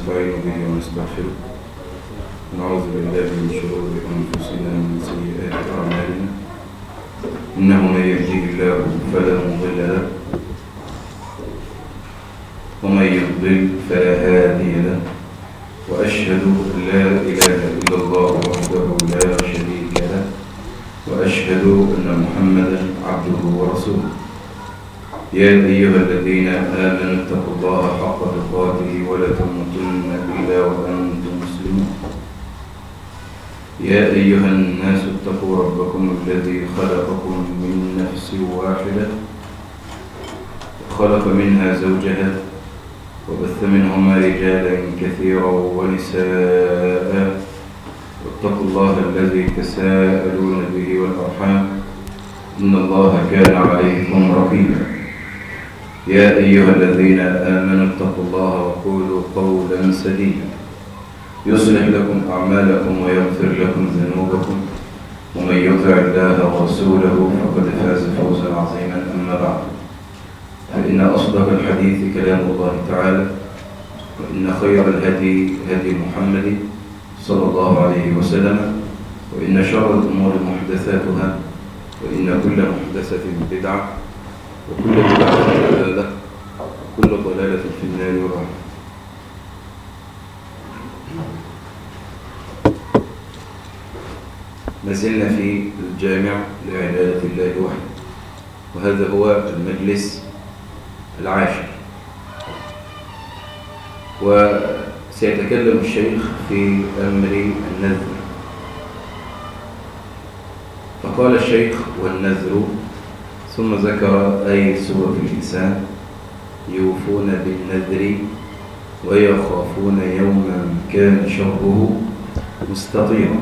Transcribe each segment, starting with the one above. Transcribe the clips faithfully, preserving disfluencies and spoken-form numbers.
ونستعين به ونستغفره ونعوذ بالله من شرور أنفسنا ومن سيئات أعمالنا إنه من يهده الله فلا مضل له ومن يضلل فلا هادي له وأشهد أن لا إله إلا الله وحده لا شريك له وأشهد أن محمدا عبده ورسوله يا أيها الذين آمنوا اتقوا الله حق تقاته ولا تموتن إلا وأنتم مسلمون يا أيها الناس اتقوا ربكم الذي خلقكم من نفس واحدة وخلق منها زوجها وبث منهما رجالا كثيرا ونساء واتقوا الله الذي تساءلون به والأرحام إن الله كان عليكم رقيبا يا أيها الذين آمنوا اتقوا الله وقولوا قولا سديدا يصلح لكم أعمالكم ويغفر لكم ذنوبكم ومن يطع الله ورسوله فقد فاز فوزا عظيما أما بعد فإن أصدق الحديث كلام الله تعالى وإن خير الهدي هدي محمد صلى الله عليه وسلم وإن شر الأمور محدثاتها وإن كل محدثة بدعة وكل بدعة ضلالة وكل ضلالة في النار والرحمة. ما زلنا في الجامع لعبادة الله وحده، وهذا هو المجلس العاشر، وسيتكلم الشيخ في أمر النذر. فقال الشيخ: والنذر، ثم ذكر أي سورة الإنسان: يوفون بالنذر ويخافون يوما كان شره مستطيرا.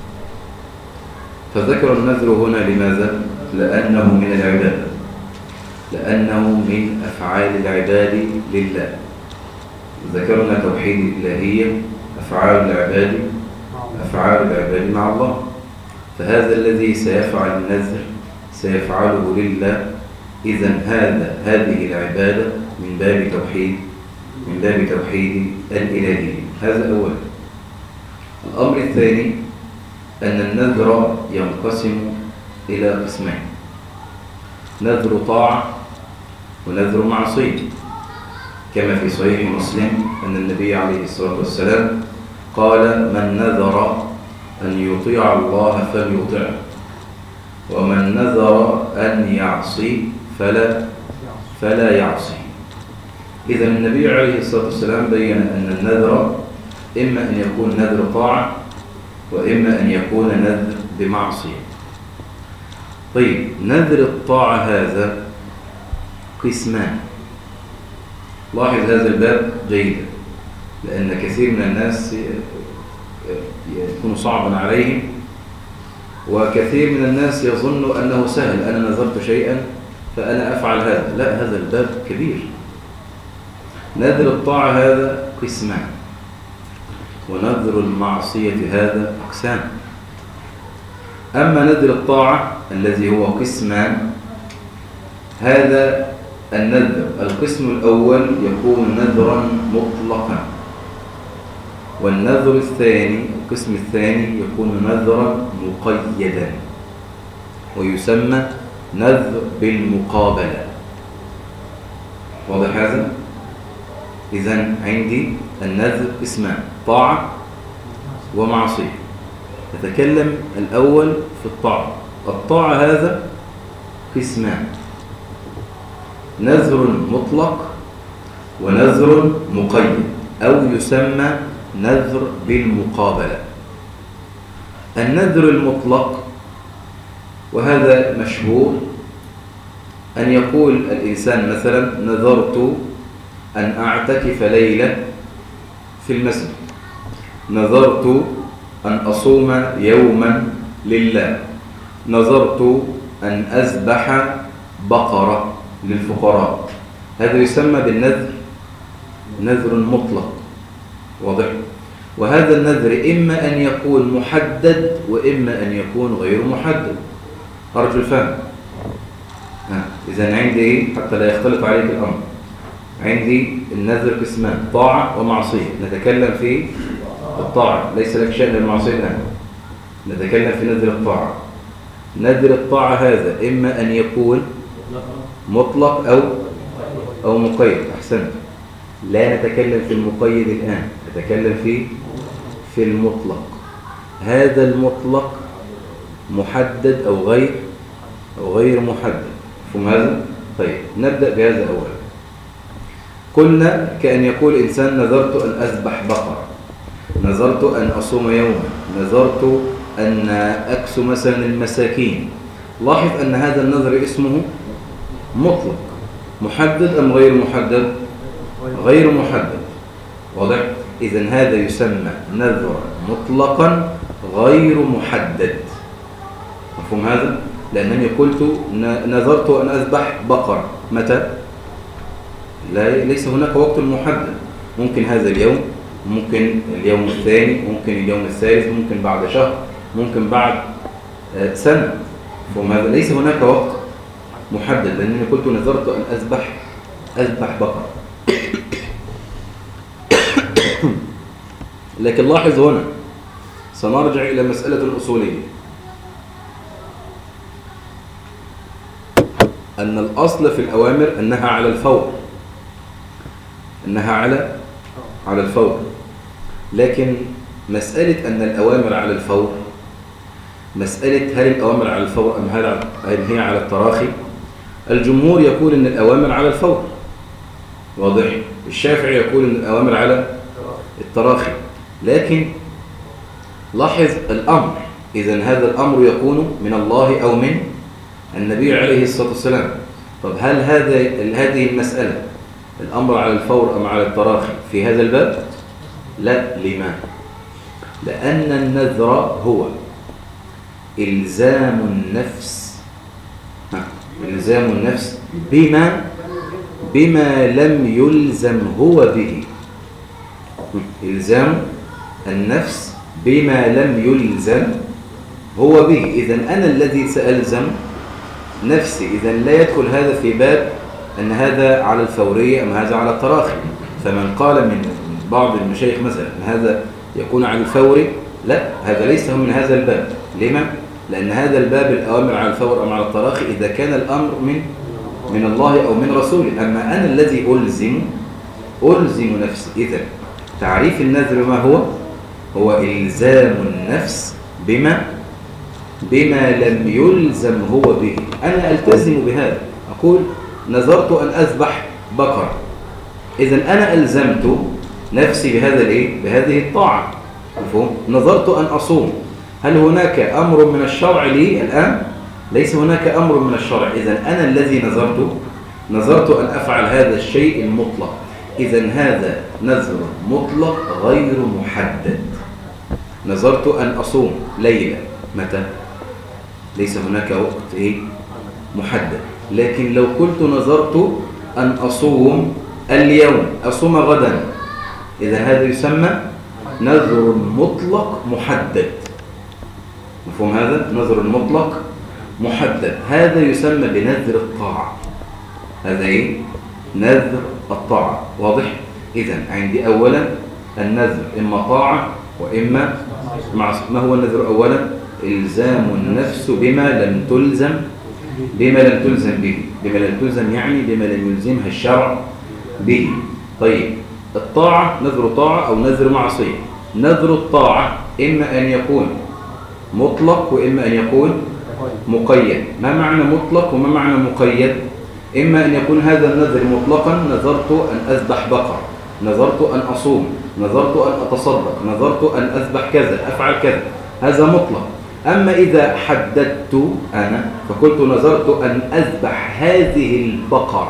فذكر النذر هنا لماذا؟ لأنه من العبادة، لأنه من أفعال العباد لله. ذكرنا توحيد الإلهية، أفعال العباد أفعال العباد مع الله، فهذا الذي سيفعل النذر سيفعله لله. إذن هذا هذه العبادة من باب توحيد من باب توحيد الإلهية. هذا أولا. الأمر الثاني أن النذر ينقسم إلى قسمين: نذر طاعة ونذر معصية، كما في صحيح مسلم أن النبي عليه الصلاة والسلام قال: من نذر أن يطيع الله فليطعه، ومن نذر أن يعصي فلا فلا يعصي. إذا النبي عليه الصلاة والسلام بين أن النذر إما أن يكون نذر طاعة وإما أن يكون نذر بمعصية. طيب، نذر الطاعة هذا قسمان. لاحظ هذا الباب جيدا، لأن كثير من الناس يكون صعبا عليهم، وكثير من الناس يظن أنه سهل: أنا نذرت شيئا فأنا أفعل هذا. لا، هذا الباب كبير. نذر الطاعة هذا قسمان، ونذر المعصية هذا أقسام. أما نذر الطاعة الذي هو قسمان، هذا النذر القسم الأول يكون نذرا مطلقا، والنذر الثاني القسم الثاني يكون نذرا مقيدا، ويسمى نذر بالمقابلة. واضح هذا؟ إذن عندي النذر قسمان: طاعة ومعصية. نتكلم الأول في الطاعة. الطاعة هذا قسمان: نذر مطلق ونذر مقيد، أو يسمى نذر بالمقابلة. النذر المطلق، وهذا مشهور، أن يقول الإنسان مثلا: نذرت أن أعتكف ليلة في المسجد، نذرت أن أصوم يوما لله، نذرت أن أذبح بقرة للفقراء. هذا يسمى بالنذر نذر مطلق. واضح؟ وهذا النذر إما أن يكون محدد وإما أن يكون غير محدد. أرجو الفهم. إذن عندي إيه؟ حتى لا يختلط عليك الأمر. عندي النذر قسمان، طاعة ومعصية. نتكلم في الطاعة، ليس لك شأن المعصية الآن. نتكلم في نذر الطاعة. نذر الطاعة هذا إما أن يكون مطلق أو أو مقيد. أحسنت. لا نتكلم في المقيد الآن، نتكلم في في المطلق. هذا المطلق محدد أو غير أو غير محدد. مفهوم هذا؟ طيب نبدأ بهذا أولا. قلنا كأن يقول إنسان نذرت أن أذبح بقرة، نذرت أن أصوم يوما، نذرت أن أكسو مثلا المساكين. لاحظ أن هذا النذر اسمه مطلق. محدد أم غير محدد؟ غير محدد. واضح؟ إذن هذا يسمى نذرا مطلقا غير محدد. مفهوم هذا؟ لأنني قلت نذرت أن أذبح بقرة، متى؟ لا، ليس هناك وقت محدد. ممكن هذا اليوم، ممكن اليوم الثاني، ممكن اليوم الثالث، ممكن بعد شهر، ممكن بعد سنة. مفهوم هذا؟ ليس هناك وقت محدد، لأنني قلت نذرت أن أذبح أذبح بقرة. لكن لاحظ هنا سنرجع إلى مسألة أصولية، أن الأصل في الأوامر أنها على الفور، أنها على على الفور. لكن مسألة أن الأوامر على الفور، مسألة هل الأوامر على الفور أم هل هي على التراخي؟ الجمهور يقول أن الأوامر على الفور، واضح؟ الشافعي يقول أن الأوامر على التراخي. لكن لاحظ الأمر، إذن هذا الأمر يكون من الله أو من النبي عليه الصلاة والسلام. طب هل هذا هذه المسألة الأمر على الفور أم على التراخي في هذا الباب؟ لا. لما؟ لأن النذر هو إلزام النفس إلزام النفس بما بما لم يلزم هو به. إلزام النفس بما لم يلزم هو به. إذن أنا الذي سألزم نفسي. إذن لا يدخل هذا في باب أن هذا على الفورية أم هذا على التراخي. فمن قال من بعض المشايخ مثلا أن هذا يكون على الفوري، لا، هذا ليس من هذا الباب. لما؟ لأن هذا الباب الأوامر على الفور أم على التراخي إذا كان الأمر من من الله أو من رسوله. أما أنا الذي ألزم ألزم نفسي. إذن تعريف النذر ما هو؟ هو إلزام النفس بما بما لم يلزم هو به. أنا ألتزم بهذا، أقول نذرت أن أذبح بقرة، إذن أنا ألزمت نفسي بهذا الإيه؟ بهذه الطاعة. مفهوم؟ نذرت أن أصوم، هل هناك أمر من الشرع لي الآن؟ ليس هناك أمر من الشرع. إذن أنا الذي نذرت نذرت أن أفعل هذا الشيء المطلق. إذن هذا نذر مطلق غير محدد. نذرت أن أصوم ليلة، متى؟ ليس هناك وقت إيه؟ محدد. لكن لو قلت نذرت أن أصوم اليوم، أصوم غدا، إذا هذا يسمى نذر مطلق محدد. مفهوم هذا؟ نذر مطلق محدد. هذا يسمى بنذر الطاعة. هذا إيه؟ نذر الطاعة. واضح؟ إذن عندي أولا النذر إما طاعة وإما معصية. ما هو النذر أولا؟ إلزام النفس بما لم تلزم بما لم تلزم به. بما لم تلزم يعني بما لم يلزمها الشرع به. طيب الطاعة نذر طاعة أو نذر معصية. نذر الطاعة إما أن يكون مطلق وإما أن يكون مقيد. ما معنى مطلق وما معنى مقيد؟ إما أن يكون هذا النذر مطلقا، نذرت أن أذبح بقرة، نذرت أن أصوم، نذرت أن أتصدق، نذرت أن أذبح كذا، أفعل كذا، هذا مطلق. أما إذا حددت أنا فقلت نذرت أن أذبح هذه البقرة،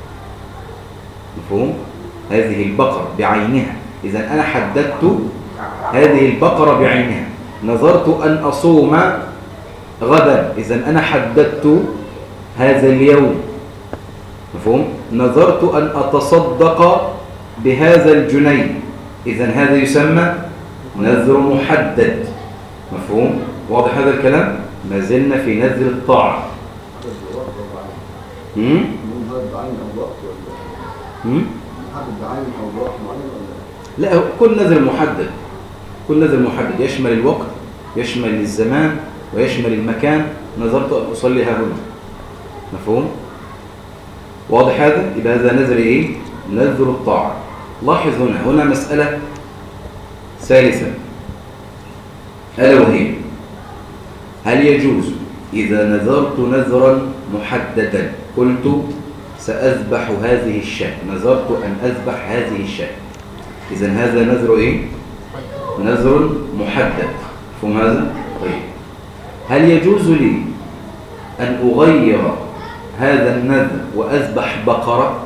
مفهوم؟ هذه البقرة بعينها. إذا أنا حددت هذه البقرة بعينها. نذرت أن أصوم غدا، إذا أنا حددت هذا اليوم، مفهوم؟ نذرت أن أتصدق بهذا الجنيه، إذا هذا يسمى نذر محدد. مفهوم؟ واضح هذا الكلام؟ ما زلنا في نذر الطاعة. محدد بعين أو وقت معين ولا لا، كل نذر محدد، كل نذر محدد يشمل الوقت، يشمل الزمان، ويشمل المكان. نذرت أن أصلي ها هنا. مفهوم؟ واضح هذا؟ يبقى هذا نذر إيه؟ نذر الطاعة. لاحظ هنا هنا مسألة ثالثة، ألا وهي: هل يجوز إذا نذرت نذرا محددا، قلت سأذبح هذه الشاة، نذرت أن أذبح هذه الشاة، إذن هذا نذر إيه؟ نذر محدد. مفهوم هذا؟ طيب، هل يجوز لي أن أغير هذا النذر وأذبح بقرة؟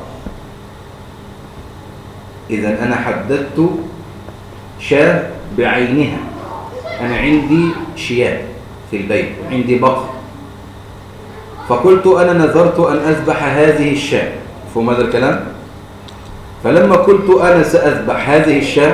إذن أنا حددت شاة بعينها، أنا عندي شياه في البيت وعندي بقر، فقلت أنا نذرت أن أذبح هذه الشاة. مفهوم هذا الكلام؟ فلما قلت أنا سأذبح هذه الشاة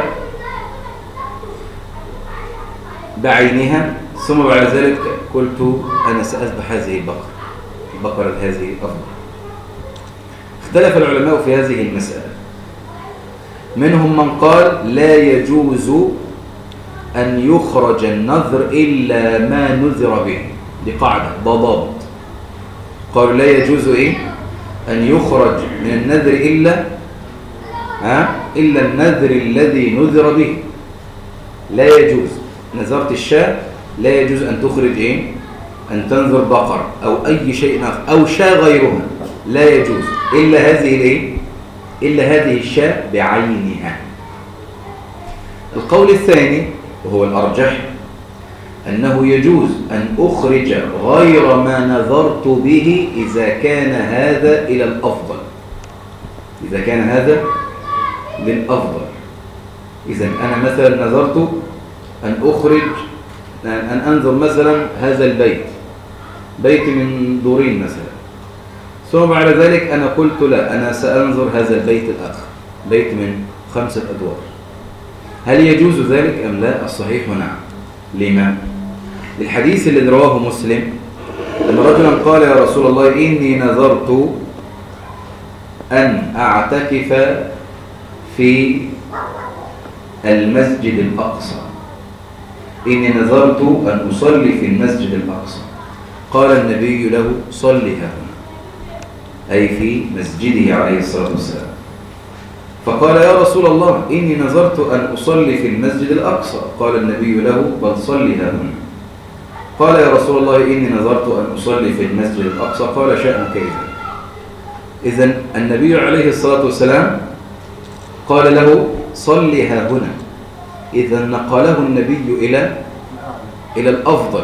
بعينها، ثم بعد ذلك قلت أنا سأذبح هذه البقرة، البقرة هذه أفضل. اختلف العلماء في هذه المسألة، منهم من قال لا يجوز أن يخرج النذر إلا ما نذر به، دي قاعدة ضابط، قالوا لا يجوز إيه؟ أن يخرج من النذر إلا ها؟ إلا النذر الذي نذر به. لا يجوز، نذرت الشاة لا يجوز أن تخرج إيه؟ أن تنذر بقر أو أي شيء آخر أو شاة غيرها، لا يجوز إلا هذه الإيه؟ إلا هذه الشاة بعينها. القول الثاني وهو الأرجح أنه يجوز أن أخرج غير ما نذرت به إذا كان هذا إلى الأفضل، إذا كان هذا للأفضل. إذن أنا مثلا نذرت أن أخرج أن أنذر مثلا هذا البيت، بيت من دورين مثلا، ثم بعد ذلك أنا قلت لا، أنا سأنذر هذا البيت الآخر، بيت من خمسة أدوار. هل يجوز ذلك أم لا؟ الصحيح نعم. لما؟ للحديث الذي رواه مسلم أن رجلا قال يا رسول الله إني نذرت أن أعتكف في المسجد الأقصى، إني نذرت أن أصلي في المسجد الأقصى. قال النبي له صلي هنا، أي في مسجده عليه الصلاة والسلام. فقال يا رسول الله إني نذرت أن أصلي في المسجد الأقصى. قال النبي له بل صلي هنا. قال يا رسول الله إني نذرت أن أصلي في المسجد الأقصى. قال شأنك إذن. إذن النبي عليه الصلاة والسلام قال له صلي ها هنا، إذن نقله النبي إلى إلى الأفضل،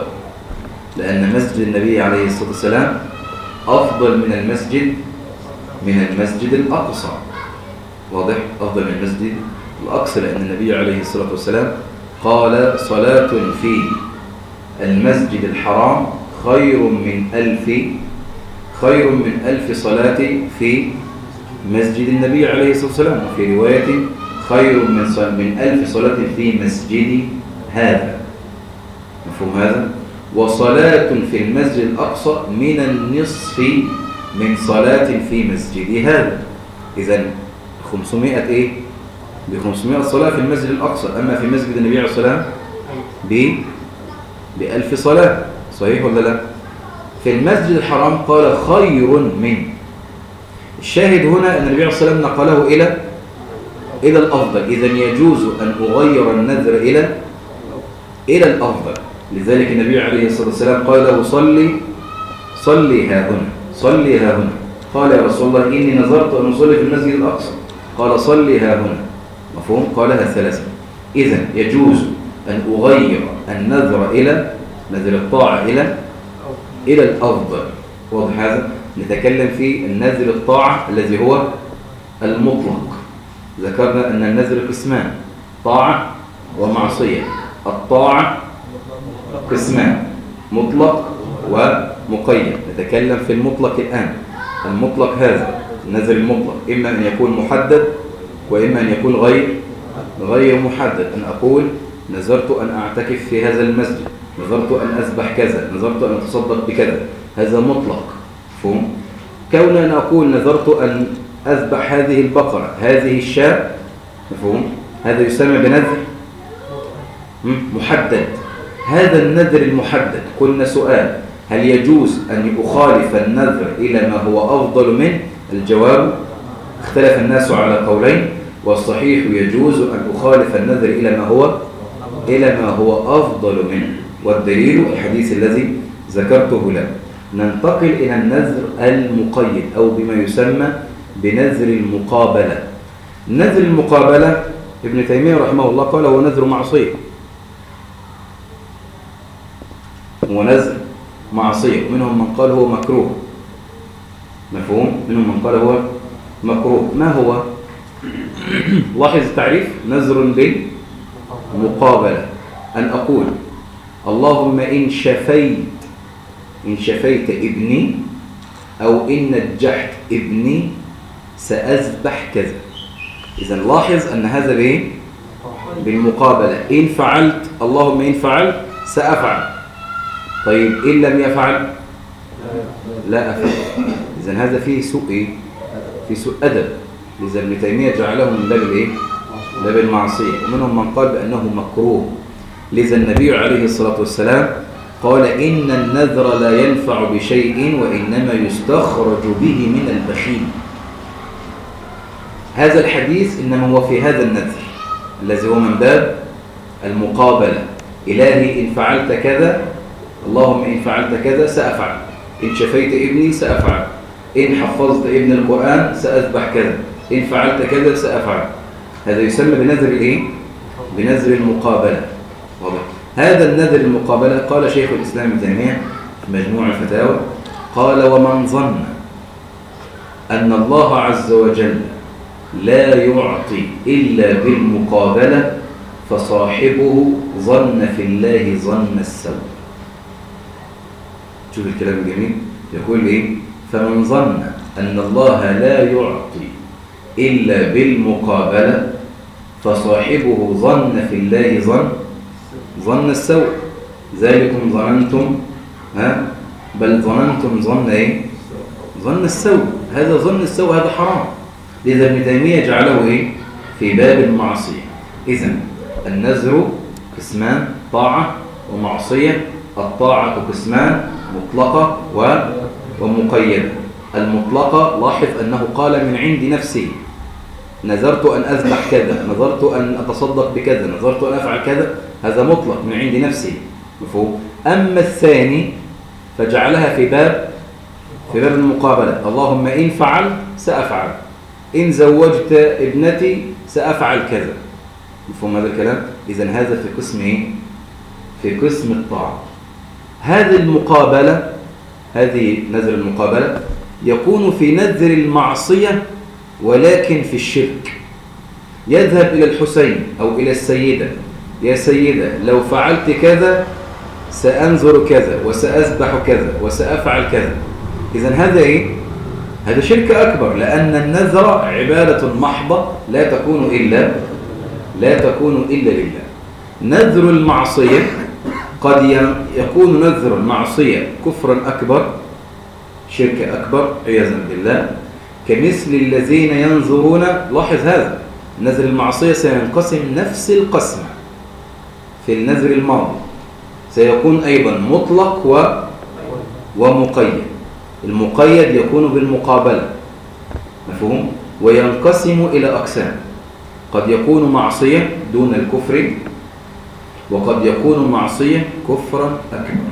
لأن مسجد النبي عليه الصلاة والسلام أفضل من المسجد من المسجد الأقصى. واضح؟ أفضل من المسجد الأقصى، لأن النبي عليه الصلاة والسلام قال صلاة في المسجد الحرام خير من ألف خير من ألف صلاة في مسجد النبي عليه الصلاة والسلام، وفي رواية خير من من ألف صلاة في مسجد هذا. مفهوم هذا؟ وصلاة في المسجد الأقصى من النصف من صلاة في مسجد هذا. إذن خمسمائة إيه؟ بخمسمائة صلاة في المسجد الأقصى، أما في مسجد النبي عليه الصلاة والسلام ب بألف صلاة. صحيح ولا لا؟ في المسجد الحرام قال خير من. الشاهد هنا أن النبي عليه الصلاة والسلام نقله إلى إلى الأفضل. إذن يجوز أن أغير النذر إلى إلى الأفضل. لذلك النبي عليه الصلاة والسلام قال له صلي صلي ها هنا، صلي ها هنا. قال يا رسول الله إني نذرت أن أصلي في المسجد الأقصى. قال صلي ها هنا. مفهوم؟ قالها ثلاثة. إذن يجوز أن أغير النذر إلى نذر الطاعة إلى إلى الأفضل. واضح هذا؟ نتكلم في النذر الطاعة الذي هو المطلق. ذكرنا أن النذر قسمان، طاعة ومعصية. الطاعة قسمان، مطلق ومقيد. نتكلم في المطلق الآن. المطلق هذا النذر المطلق إما أن يكون محدد وإما أن يكون غير غير محدد. أن أقول نذرت أن أعتكف في هذا المسجد، نذرت أن أذبح كذا، نذرت أن أتصدق بكذا، هذا مطلق. فهم؟ كون أن أقول نذرت أن أذبح هذه البقرة هذه الشاة، مفهوم؟ هذا يسمى بنذر محدد. هذا النذر المحدد قلنا سؤال: هل يجوز أن أخالف النذر إلى ما هو أفضل منه؟ الجواب: اختلف الناس على قولين، والصحيح يجوز أن أخالف النذر إلى ما هو إلى ما هو أفضل منه، والدليل الحديث الذي ذكرته لك. ننتقل إلى النذر المقيد أو بما يسمى بنذر المقابلة. نذر المقابلة ابن تيمية رحمه الله قال هو نذر معصية، هو نذر معصية، ومنهم من قال هو مكروه، مفهوم؟ منهم من قال هو مكروه. ما هو؟ لاحظ التعريف: نذر بالمقابلة، أن أقول اللهم إن شفيت إن شفيت ابني أو إن نجحت ابني سأذبح كذا. إذن لاحظ أن هذا بإيه؟ بالمقابلة. إن فعلت، اللهم إن فعلت سأفعل. طيب إن لم يفعل لا أفعل. إذن هذا فيه سوء إيه؟ في سوء أدب. لذا ابن تيمية جعله من باب الإيه؟ باب المعصية. ومنهم من قال بأنه مكروه. لذا النبي عليه الصلاة والسلام قال: إن النذر لا ينفع بشيء وإنما يستخرج به من البخيل. هذا الحديث إنما هو في هذا النذر الذي هو من باب المقابلة. إلهي إن فعلت كذا، اللهم إن فعلت كذا سأفعل. إن شفيت ابني سأفعل. إن حفظت ابن القرآن سأذبح كذا. إن فعلت كذا سأفعل. هذا يسمى بنذر الإيه؟ بنذر المقابلة. واضح؟ هذا النذر المقابلة قال شيخ الإسلام ابن تيمية في مجموع الفتاوى، قال: ومن ظن أن الله عز وجل لا يعطي إلا بالمقابلة فصاحبه ظن في الله ظن السوء. شوف الكلام الجميل، يقول إيه؟ فمن ظن أن الله لا يعطي إلا بالمقابلة فصاحبه ظن في الله ظن ظن السوء. ذلكم ظننتم ها بل ظننتم ظن ايه؟ ظن السوء. هذا ظن السوء هذا حرام. لذا ابن تيمية جعله ايه؟ في باب المعصية. إذن النذر قسمان: طاعة ومعصية. الطاعة قسمان: مطلقة ومقيدة. المطلقة لاحظ أنه قال من عند نفسه: نذرت أن أذبح كذا، نذرت أن أتصدق بكذا، نذرت أن أفعل كذا. هذا مطلق من عند نفسه، مفهوم؟ أما الثاني فجعلها في باب في باب المقابلة: اللهم إن فعل سأفعل، إن زوجت ابنتي سأفعل كذا. مفهوم هذا الكلام؟ إذن هذا في قسم إيه؟ في قسم الطاعة. هذه المقابلة، هذه نذر المقابلة يكون في نذر المعصية ولكن في الشرك. يذهب إلى الحسين أو إلى السيدة: يا سيدة لو فعلت كذا سأنذر كذا وسأذبح كذا وسأفعل كذا. إذن هذا إيه؟ هذا شرك أكبر، لأن النذر عبادة محضة لا تكون إلا لا تكون إلا لله. نذر المعصية قد يكون نذر المعصية كفرا أكبر، شرك أكبر عياذا بالله، كمثل الذين ينذرون. لاحظ هذا نذر المعصية سينقسم نفس القسمة في النذر الماضي، سيكون أيضا مطلق و... ومقيد. المقيد يكون بالمقابلة، مفهوم؟ وينقسم إلى أقسام: قد يكون معصية دون الكفر، وقد يكون معصية كفرا أكبر.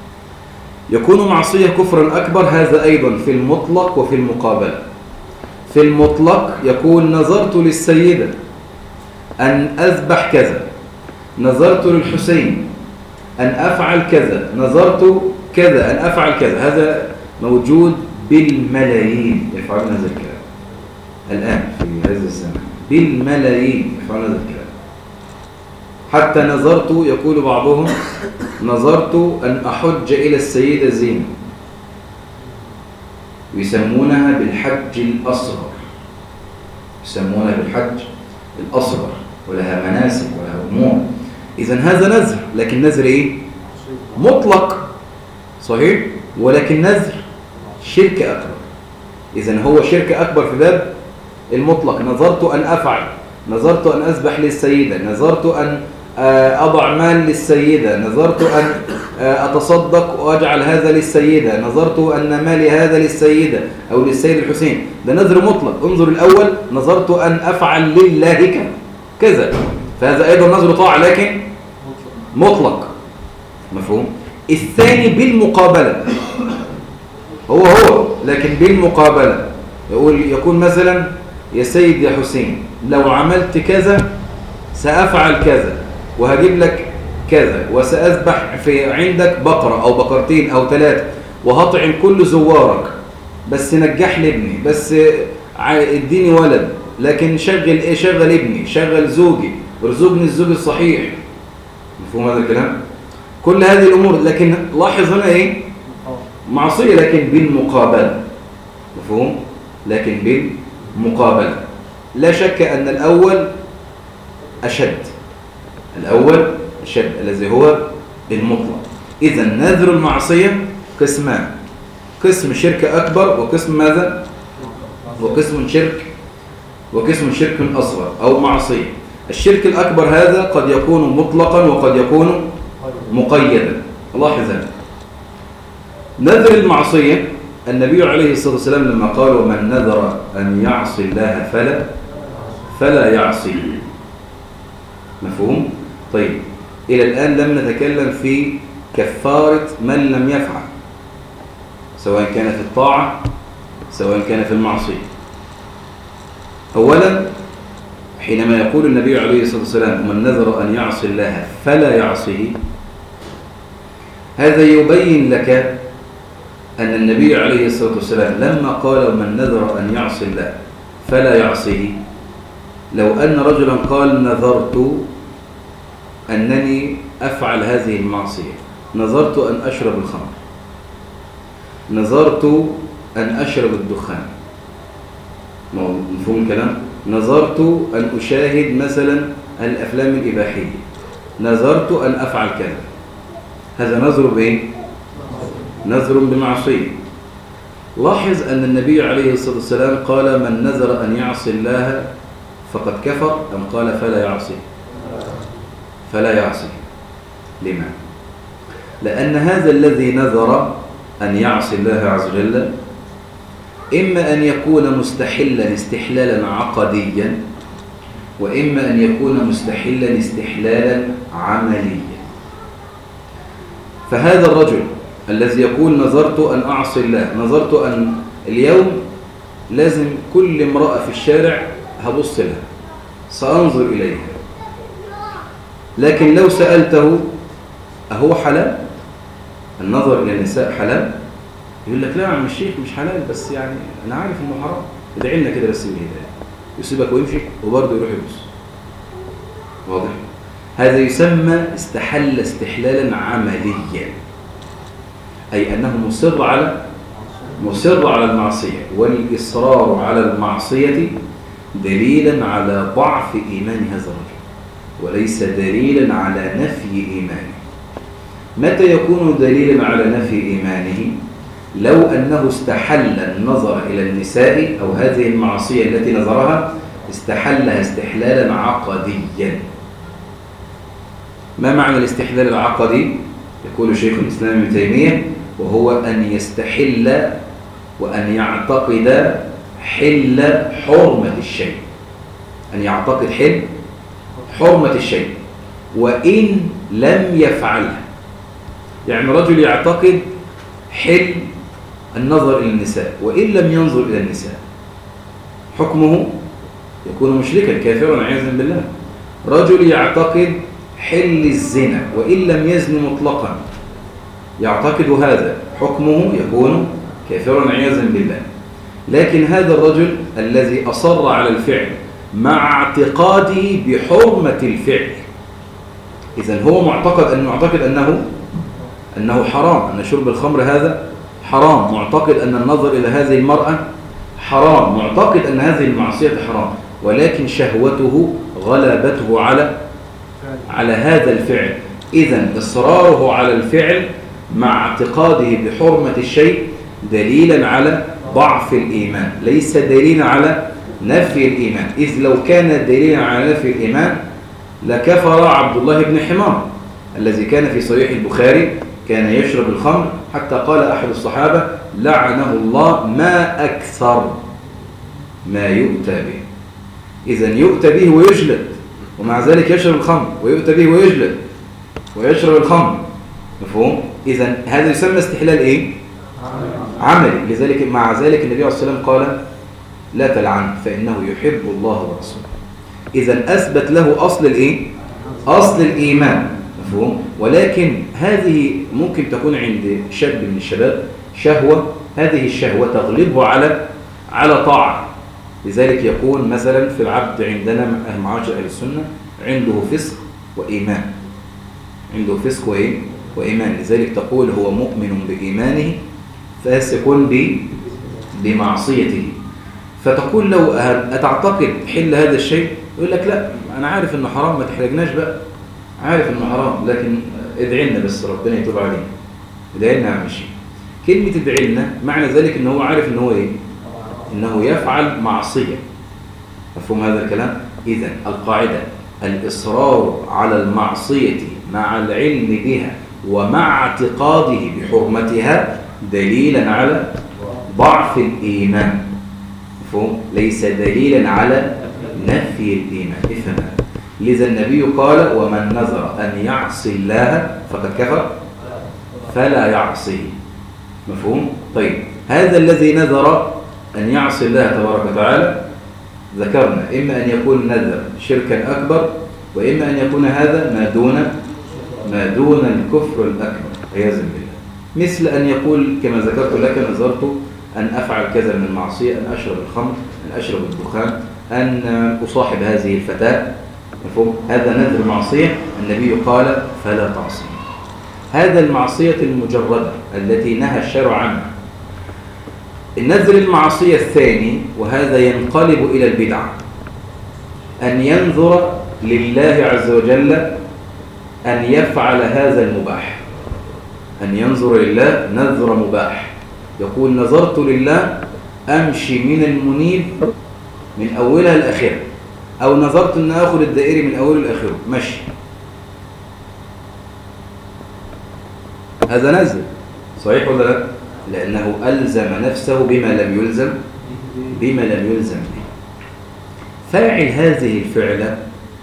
يكون معصية كفرا أكبر هذا أيضا في المطلق وفي المقابلة. في المطلق يكون: نظرت للسيدة أن أذبح كذا، نظرت للحسين أن أفعل كذا، نظرت كذا أن أفعل كذا. هذا موجود بالملايين يفعلون هذا الكلام الآن في هذا الزمن، بالملايين يفعلون هذا الكلام. حتى نظرت، يقول بعضهم: نظرت أن أحج إلى السيدة زينب، ويسمونها بالحج الأصغر، يسمونها بالحج الأصغر، ولها مناسك ولها أمور. إذن هذا نذر، لكن نذر إيه؟ مطلق صحيح، ولكن نذر شرك أكبر. إذن هو شرك أكبر في باب المطلق، نظرت أن أفعل، نظرت أن أسبح للسيدة، نظرت أن أضع مال للسيدة، نظرت أن أتصدق وأجعل هذا للسيدة، نظرت أن مالي هذا للسيدة أو للسيد الحسين. ده نذر مطلق. انظر الأول، نظرت أن أفعل لله كذا، فهذا أيضا نذر طاعة لكن مطلق. مفهوم؟ الثاني بالمقابلة، هو هو لكن بالمقابلة. يقول يكون مثلا يا سيد يا حسين لو عملت كذا سأفعل كذا، وهجيب لك كذا، وسأذبح في عندك بقرة أو بقرتين أو ثلاثة، وهطعم كل زوارك، بس نجح لي ابني، بس اديني ولد، لكن شغل ايه، شغل ابني، شغل زوجي، ارزقني الزوج الصحيح. مفهوم هذا الكلام؟ كل هذه الأمور، لكن لاحظ هنا ايه، معصية لكن بالمقابلة. مفهوم؟ لكن بالمقابلة. لا شك أن الأول أشد، الأول أشد الذي هو المطلق. إذا نذر المعصية قسمان، قسم شرك أكبر وقسم ماذا؟ وقسم شرك وقسم شرك أصغر أو معصية. الشرك الأكبر هذا قد يكون مطلقا وقد يكون مقيدا. لاحظ هذا. نذر المعصية النبي عليه الصلاة والسلام لما قال ومن نذر أن يعصي الله فلا فلا يعصي. مفهوم؟ طيب، إلى الآن لم نتكلم في كفارة من لم يفعل، سواء كان في الطاعة سواء كان في المعصية. أولا، حينما يقول النبي عليه الصلاة والسلام من نذر أن يعصي الله فلا يعصيه، هذا يبين لك أن النبي عليه الصلاة والسلام لما قال من نذر أن يعصي الله فلا يعصيه، لو أن رجلا قال نذرت أنني أفعل هذه المعصية، نذرت أن أشرب الخمر، نذرت أن أشرب الدخان، مفهوم الكلام؟ نذرت أن أشاهد مثلا الأفلام الإباحية، نذرت أن أفعل كذا، هذا نذر بإيه؟ نذر بمعصية. لاحظ أن النبي عليه الصلاة والسلام قال من نذر أن يعصي الله فقد كفر، أم قال فلا يعصي؟ فلا يعصي. لما؟ لأن هذا الذي نذر أن يعصي الله عز وجل إما أن يكون مستحلا استحلالا عقديا، وإما أن يكون مستحلا استحلالا عمليا. فهذا الرجل الذي يقول نذرت أن أعصي الله، نذرت أن اليوم لازم كل امرأة في الشارع هبص لها، سأنظر إليها، لكن لو سألته أهو حلال؟ النظر إلى النساء حلال؟ يقول لك لا يا عم الشيخ مش حلال، بس يعني أنا عارف إنه حرام، ادعي لنا كده بس بالهداية. يسيبك ويمشي وبرضه يروح يبص. واضح؟ هذا يسمى استحل استحلالا عمليا، أي أنه مصر على مصر على المعصية، والإصرار على المعصية دليلا على ضعف إيمان هذا الرجل، وليس دليلا على نفي إيمانه. متى يكون دليلا على نفي إيمانه؟ لو أنه استحل النظر إلى النساء أو هذه المعصية التي نظرها استحلها استحلالا عقديا. ما معنى الاستحلال العقدي؟ يقول شيخ الإسلام ابن تيمية وهو أن يستحل وأن يعتقد حل حرمة الشيء، أن يعتقد حل حرمة الشيء وإن لم يفعلها. يعني رجل يعتقد حل النظر إلى النساء وإن لم ينظر إلى النساء، حكمه يكون مشركا كافرا عياذا بالله. رجل يعتقد حل الزنا وإن لم يزن مطلقا، يعتقد هذا، حكمه يكون كافرا عياذا بالله. لكن هذا الرجل الذي أصر على الفعل مع اعتقاده بحرمة الفعل، إذن هو معتقد أنه معتقد أنه أنه حرام، أن شرب الخمر هذا حرام، معتقد أن النظر إلى هذه المرأة حرام، معتقد أن هذه المعصية حرام، ولكن شهوته غلبته على على هذا الفعل. إذن إصراره على الفعل مع اعتقاده بحرمة الشيء دليلا على ضعف الإيمان، ليس دليلا على نفي الإيمان، إذ لو كان دليلا على نفي الإيمان لكفر عبد الله بن حمار الذي كان في صحيح البخاري، كان يشرب الخمر حتى قال أحد الصحابة لعنه الله ما أكثر ما يؤتى به. إذن يؤتى به ويجلد، ومع ذلك يشرب الخمر، ويؤتى به ويجلد ويشرب الخمر، مفهوم؟ إذن هذا يسمى استحلال إيه؟ عملي. لذلك مع ذلك النبي عليه الصلاة والسلام قال لا تلعن فإنه يحب الله ورسوله. إذن أثبت له أصل الإيه؟ أصل الإيمان، مفهوم؟ ولكن هذه ممكن تكون عند شاب من الشباب شهوة، هذه الشهوة تغلبه على على طاعة. لذلك يكون مثلا في العبد عندنا معاشر أهل السنة عنده فسق وإيمان، عنده فسق وإيه؟ وإيمان. لذلك تقول هو مؤمن بإيمانه فاسق بمعصيته. فتقول لو أتعتقد حل هذا الشيء؟ يقول لك لا أنا عارف إنه حرام، ما تحرجناش بقى، عارف إنه حرام، لكن ادعي لنا بس ربنا يتوب علينا، ادعي لنا عم شيء. كلمة ادعي لنا معنى ذلك إنه هو عارف إنه هو إيه؟ إنه يفعل معصية. مفهوم هذا الكلام؟ إذن القاعدة الإصرار على المعصية مع العلم بها ومع اعتقاده بحرمتها دليلا على ضعف الإيمان، مفهوم؟ ليس دليلا على نفي الإيمان. افهم. لذا النبي قال ومن نذر أن يعصي الله فقد كفر فلا يعصيه، مفهوم؟ طيب هذا الذي نذر أن يعصي الله تبارك وتعالى ذكرنا إما أن يكون نذر شركا أكبر، وإما أن يكون هذا ما دون ما دون الكفر الأكبر عياذا بالله. مثل أن يقول كما ذكرت لك نذرت أن أفعل كذا من المعصية، أن أشرب الخمر، أن أشرب الدخان، أن أصاحب هذه الفتاة، مفهوم؟ هذا نذر معصية، النبي قال فلا تعصي. هذا المعصية المجردة التي نهى الشرع عنها. النذر المعصية الثاني وهذا ينقلب إلى البدعة، أن ينذر لله عز وجل أن يفعل هذا المباح، أن ينظر لله نذر مباح، يقول نظرت لله أمشي من المنيب من أولها لآخرها، أو نظرت أن أخذ الدائري من أوله لآخره مشي. هذا نذر صحيح ولا لا؟ لأنه ألزم نفسه بما لم يلزم بما لم يلزم به. فاعل هذه الفعلة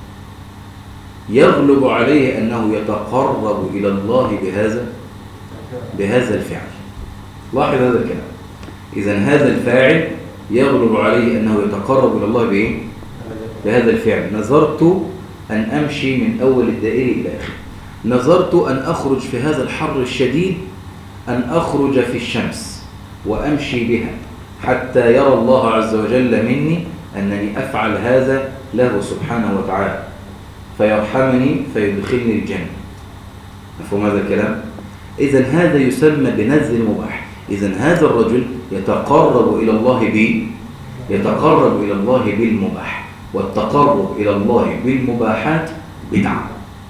يغلب عليه أنه يتقرب إلى الله بهذا بهذا الفعل. لاحظ هذا الكلام. إذن هذا الفاعل يغلب عليه أنه يتقرب إلى الله بإيه؟ بهذا الفعل. نظرت أن أمشي من أول الدائرة إلى آخر، نظرت أن أخرج في هذا الحر الشديد، أن أخرج في الشمس وأمشي بها حتى يرى الله عز وجل مني أنني أفعل هذا له سبحانه وتعالى فيرحمني فيدخلني الجنة. مفهوم هذا الكلام؟ إذن هذا يسمى بنذر مباح. إذن هذا الرجل يتقرب إلى الله ب يتقرب إلى الله بالمباح، والتقرب إلى الله بالمباحات بدعة.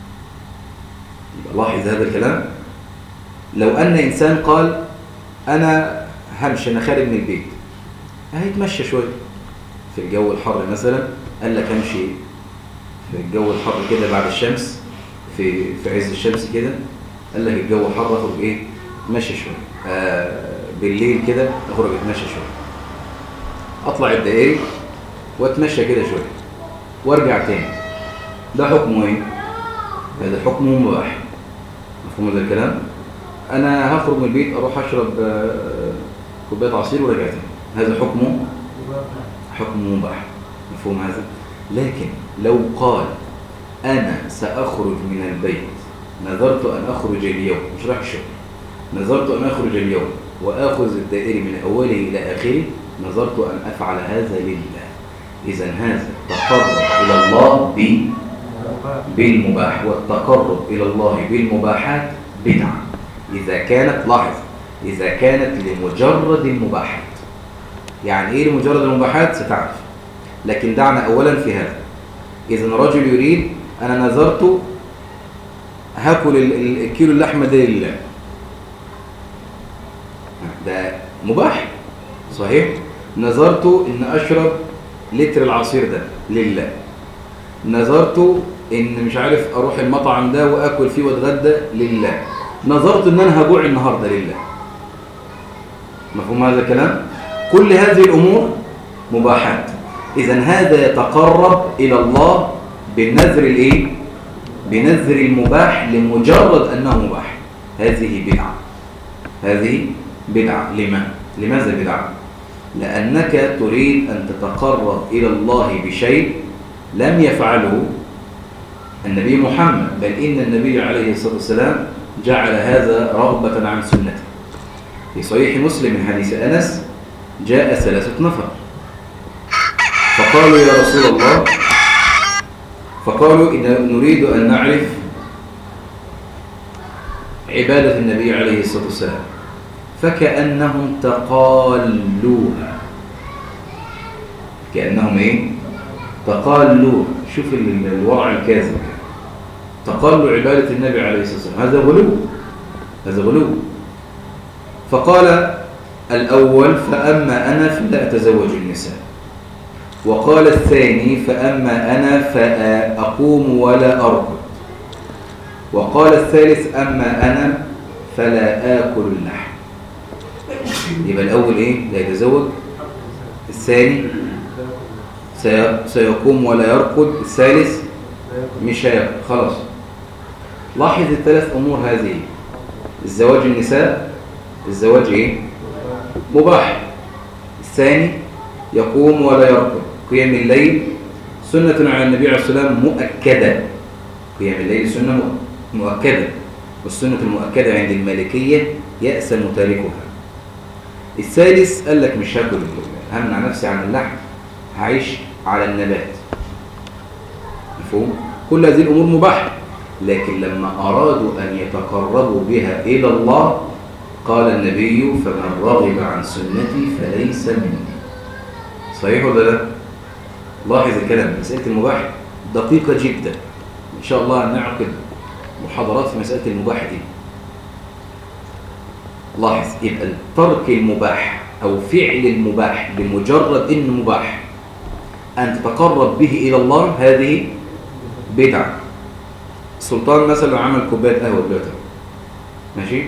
لاحظ هذا الكلام. لو أن إنسان قال أنا همشي، أنا خارج من البيت، هيتمشى شوية في الجو الحر مثلا، قال لك امشي في الجو الحر كده بعد الشمس، في في عز الشمس كده، قال لك الجو حر اخرج ايه؟ اتمشى شويه. آه بالليل كده اخرج اتمشى شويه، اطلع الدائري واتمشى كده شويه وارجع تاني. ده حكمه ايه؟ هذا حكمه مباح. مفهوم هذا الكلام؟ انا هخرج من البيت اروح اشرب آه كوبايه عصير وراجع تاني، هذا حكمه حكمه مباح. مفهوم هذا؟ لكن لو قال أنا سأخرج من البيت، نذرت أن أخرج اليوم، مش رايح الشغل، نذرت أن أخرج اليوم وآخذ الدائري من أوله إلى آخره، نذرت أن أفعل هذا لله. إذن هذا تقرب إلى الله بالمباح، والتقرب إلى الله بالمباحات بدعة إذا كانت، لاحظ، إذا كانت لمجرد المباحات. يعني إيه لمجرد المباحات؟ ستعرف، لكن دعنا أولا في هذا. إذن رجل يريد أنا نذرت هاكل الكيلو اللحمة ده لله، ده مباح صحيح. نذرت إن أشرب لتر العصير ده لله، نظرت ان مش عارف اروح المطعم ده واكل فيه واتغدى لله، نظرت ان انا هجوع النهارده لله. مفهوم هذا الكلام؟ كل هذه الامور مباحات. اذا هذا يتقرب الى الله بالنذر الايه؟ بنذر المباح لمجرد انه مباح. هذه بدعه. هذه بدعه. لما؟ لماذا بدعه؟ لانك تريد ان تتقرب الى الله بشيء لم يفعله النبي محمد، بل إن النبي عليه الصلاة والسلام جعل هذا رغبة عن سنته. في صحيح مسلم من حديث أنس جاء ثلاثة نفر فقالوا يا رسول الله، فقالوا إن نريد أن نعرف عبادة النبي عليه الصلاة والسلام، فكأنهم تقالوها. كأنهم إيه؟ تقالوا. شوف الورع الكاذب، تقالوا عبادة النبي عليه الصلاة والسلام، هذا غلو، هذا غلو. فقال الأول فأما أنا فلا أتزوج النساء، وقال الثاني فأما أنا فأقوم ولا أرقد، وقال الثالث أما أنا فلا آكل اللحم. يبقى الأول إيه؟ لا يتزوج، الثاني سيقوم ولا يرقد، الثالث مش هياكل. خلاص، لاحظ الثلاث أمور هذه: الزواج النساء، الزواج إيه؟ مباح. الثاني يقوم ولا يرقد، قيام الليل سنة على النبي عليه الصلاة والسلام مؤكدة. قيام الليل سنة مؤكدة، والسنة المؤكدة عند المالكية يأسم تاركها. الثالث قال لك مش هاكل، همنع نفسي عن اللحم، هعيش على النبات. مفهوم؟ كل هذه الأمور مباحة، لكن لما أرادوا أن يتقربوا بها إلى الله قال النبي فمن رغب عن سنتي فليس مني. صحيح ولا لا؟ لاحظ الكلام. مسألة المباح دقيقة جدا، إن شاء الله هنعقد محاضرات في مسألة المباح دي. لاحظ، يبقى ترك المباح أو فعل المباح بمجرد إنه مباح أن تتقرب به إلى الله هذه بدعة. السلطان مثلا عمل كوباية قهوة دلوقتي، ماشي،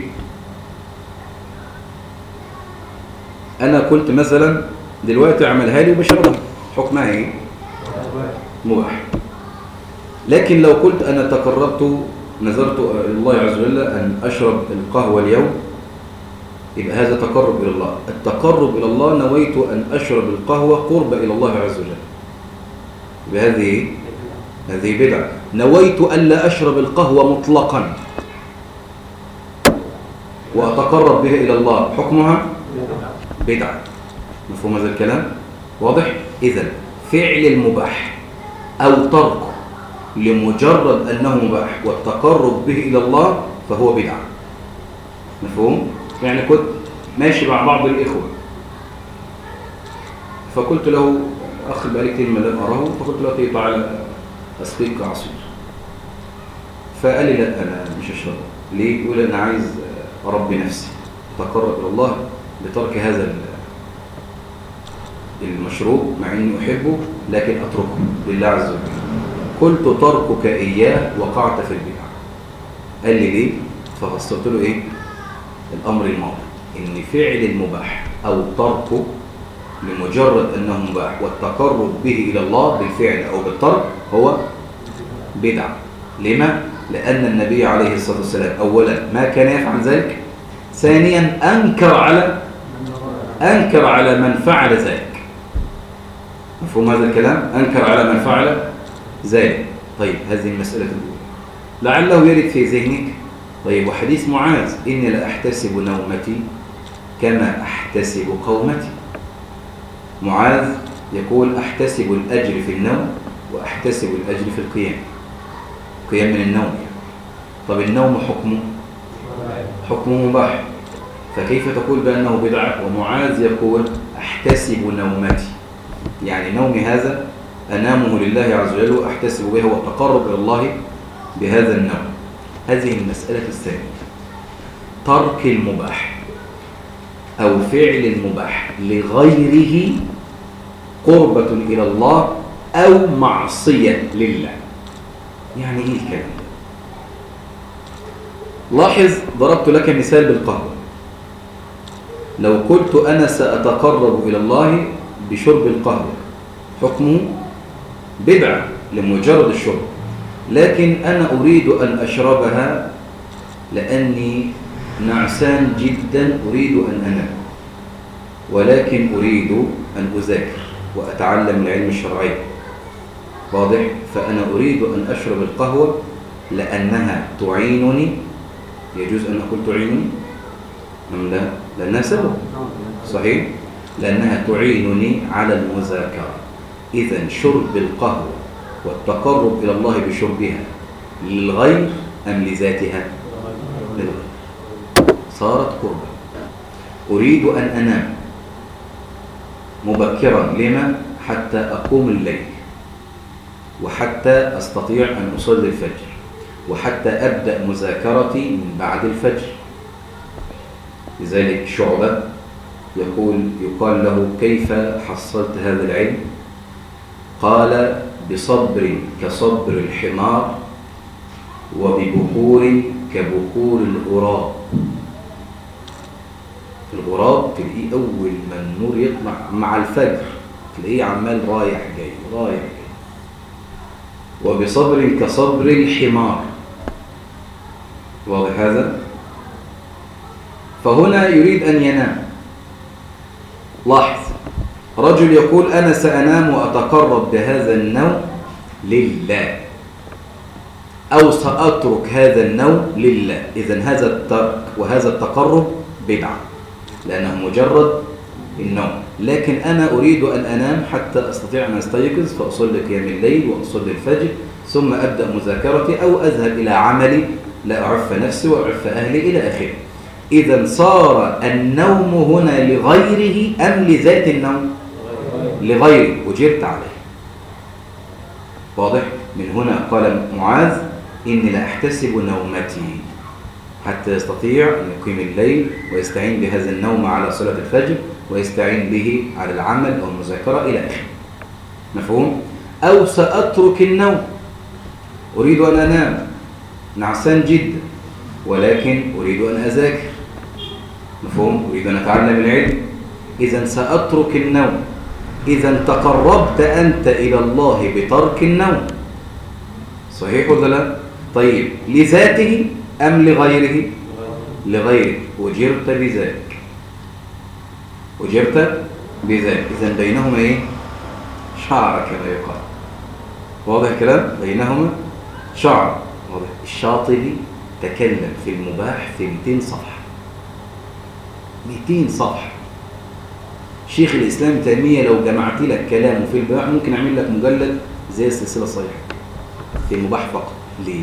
أنا قلت مثلا دلوقتي عملها لي وبشربها، حكمها إيه؟ مباح. لكن لو قلت أنا تقربت نذرت الله عز وجل أن أشرب القهوة اليوم، يبقى هذا تقرب إلى الله. التقرب إلى الله نويت أن أشرب القهوة قرب إلى الله عز وجل، بهذه هذه بدعة. نويت ألا أشرب القهوة مطلقا وأتقرب بها إلى الله، حكمها بدعة. مفهوم هذا الكلام؟ واضح؟ إذن فعل المباح أو تركه لمجرد أنه مباح والتقرب به إلى الله فهو بدعة. مفهوم؟ يعني كنت ماشي مع بعض الإخوة فقلت له أخ بقالي كتير ما لم أراه، فقلت له طيب تعالى أسقيك عصير، فقال لي لا أنا مش هشرب. ليه؟ يقول أنا عايز أربي نفسي، أتقرب إلى الله بترك هذا المشروب مع إني أحبه لكن أتركه لله عز وجل. قلت تركك إياه وقعت في البدعة. قال لي ليه؟ ففسرت له إيه؟ الأمر الماضي، إن فعل المباح أو تركه لمجرد أنه مباح والتقرب به إلى الله بالفعل أو بالترك هو بدعة. لما؟ لأن النبي عليه الصلاة والسلام أولا ما كان يفعل ذلك، ثانيا أنكر على أنكر على من فعل ذلك. مفهوم هذا الكلام؟ أنكر على من فعل ذلك. طيب هذه المسألة الأولى. لعله يرد في ذهنك طيب وحديث معاذ إني لأحتسب نومتي كما أحتسب قومتي. معاذ يقول أحتسب الأجر في النوم وأحتسب الأجر في القيام، قيام من النوم يعني. طب النوم حكمه حكمه مباح، فكيف تقول بأنه بدعة؟ ومعاذ يقول أحتسب نومتي، يعني نومي هذا أنامه لله عز وجل وأحتسب به والتقرب إلى الله بهذا النوم. هذه المسألة الثانية، ترك المباح أو فعل المباح لغيره قربة إلى الله أو معصية لله. يعني إيه الكلام ده؟ لاحظ، ضربت لك مثال بالقهوة. لو قلت أنا سأتقرب إلى الله بشرب القهوة، حكمه بدعة لمجرد الشرب، لكن أنا أريد أن أشربها لأني نعسان جدا أريد أن أنام، ولكن أريد أن أذاكر وأتعلم العلم الشرعي، واضح؟ فأنا أريد أن أشرب القهوة لأنها تعينني. يجوز أن أقول تعينني أم لا؟ لأنها سبب صحيح؟ لأنها تعينني على المذاكرة. إذن شرب القهوة والتقرب إلى الله بشربها للغير أم لذاتها؟ للغير. صارت قربة. أريد أن أنام مبكرا، لما؟ حتى أقوم الليل، وحتى أستطيع أن أصلي الفجر، وحتى أبدأ مذاكرتي من بعد الفجر. لذلك شعبة يقول يقال له: كيف حصلت هذا العلم؟ قال: بصبر كصبر الحمار، وببكور كبكور الغراب. الغراب تلاقيه أول ما النور يطلع مع الفجر تلاقيه عمال رايح جاي رايح جاي. وبصبر كصبر الحمار، واضح هذا؟ فهنا يريد أن ينام. لاحظ، رجل يقول أنا سأنام وأتقرب بهذا النوم لله، أو سأترك هذا النوم لله. إذن هذا الترك وهذا التقرب بدعة، لأنه مجرد النوم. لكن أنا أريد أن أنام حتى أستطيع أن أستيقظ فأصلي قيام الليل وأصلي الفجر، ثم أبدأ مذاكرتي أو أذهب إلى عملي لا أعف نفسي وأعف أهلي إلى آخره. إذن صار النوم هنا لغيره أم لذات النوم؟ لغيره، أجرت عليه. واضح؟ من هنا قال معاذ: إني لا أحتسب نومتي، حتى يستطيع أن يقيم الليل ويستعين بهذا النوم على صلاة الفجر، ويستعين به على العمل أو المذاكرة إلى آخره. مفهوم؟ أو سأترك النوم، أريد أن أنام نعسان جدا، ولكن أريد أن أذاكر. مفهوم؟ أريد أن أتعلم العلم، إذن سأترك النوم. إذن تقربت أنت إلى الله بترك النوم، صحيح ولا لا؟ طيب، لذاته أم لغيره؟ لغيره، أجرت بذاك، أجرت بذاك. إذن بينهما إيه؟ شعر كما يقال. واضح الكلام؟ بينهما شعر. واضح. الشاطبي تكلم في المباح في مئتين صفحة، مئتين صفحة. شيخ الإسلام تيمية لو جمعت لك كلامه في المباح ممكن أعمل لك مجلد زي السلسلة الصحيحة في المباح فقط. ليه؟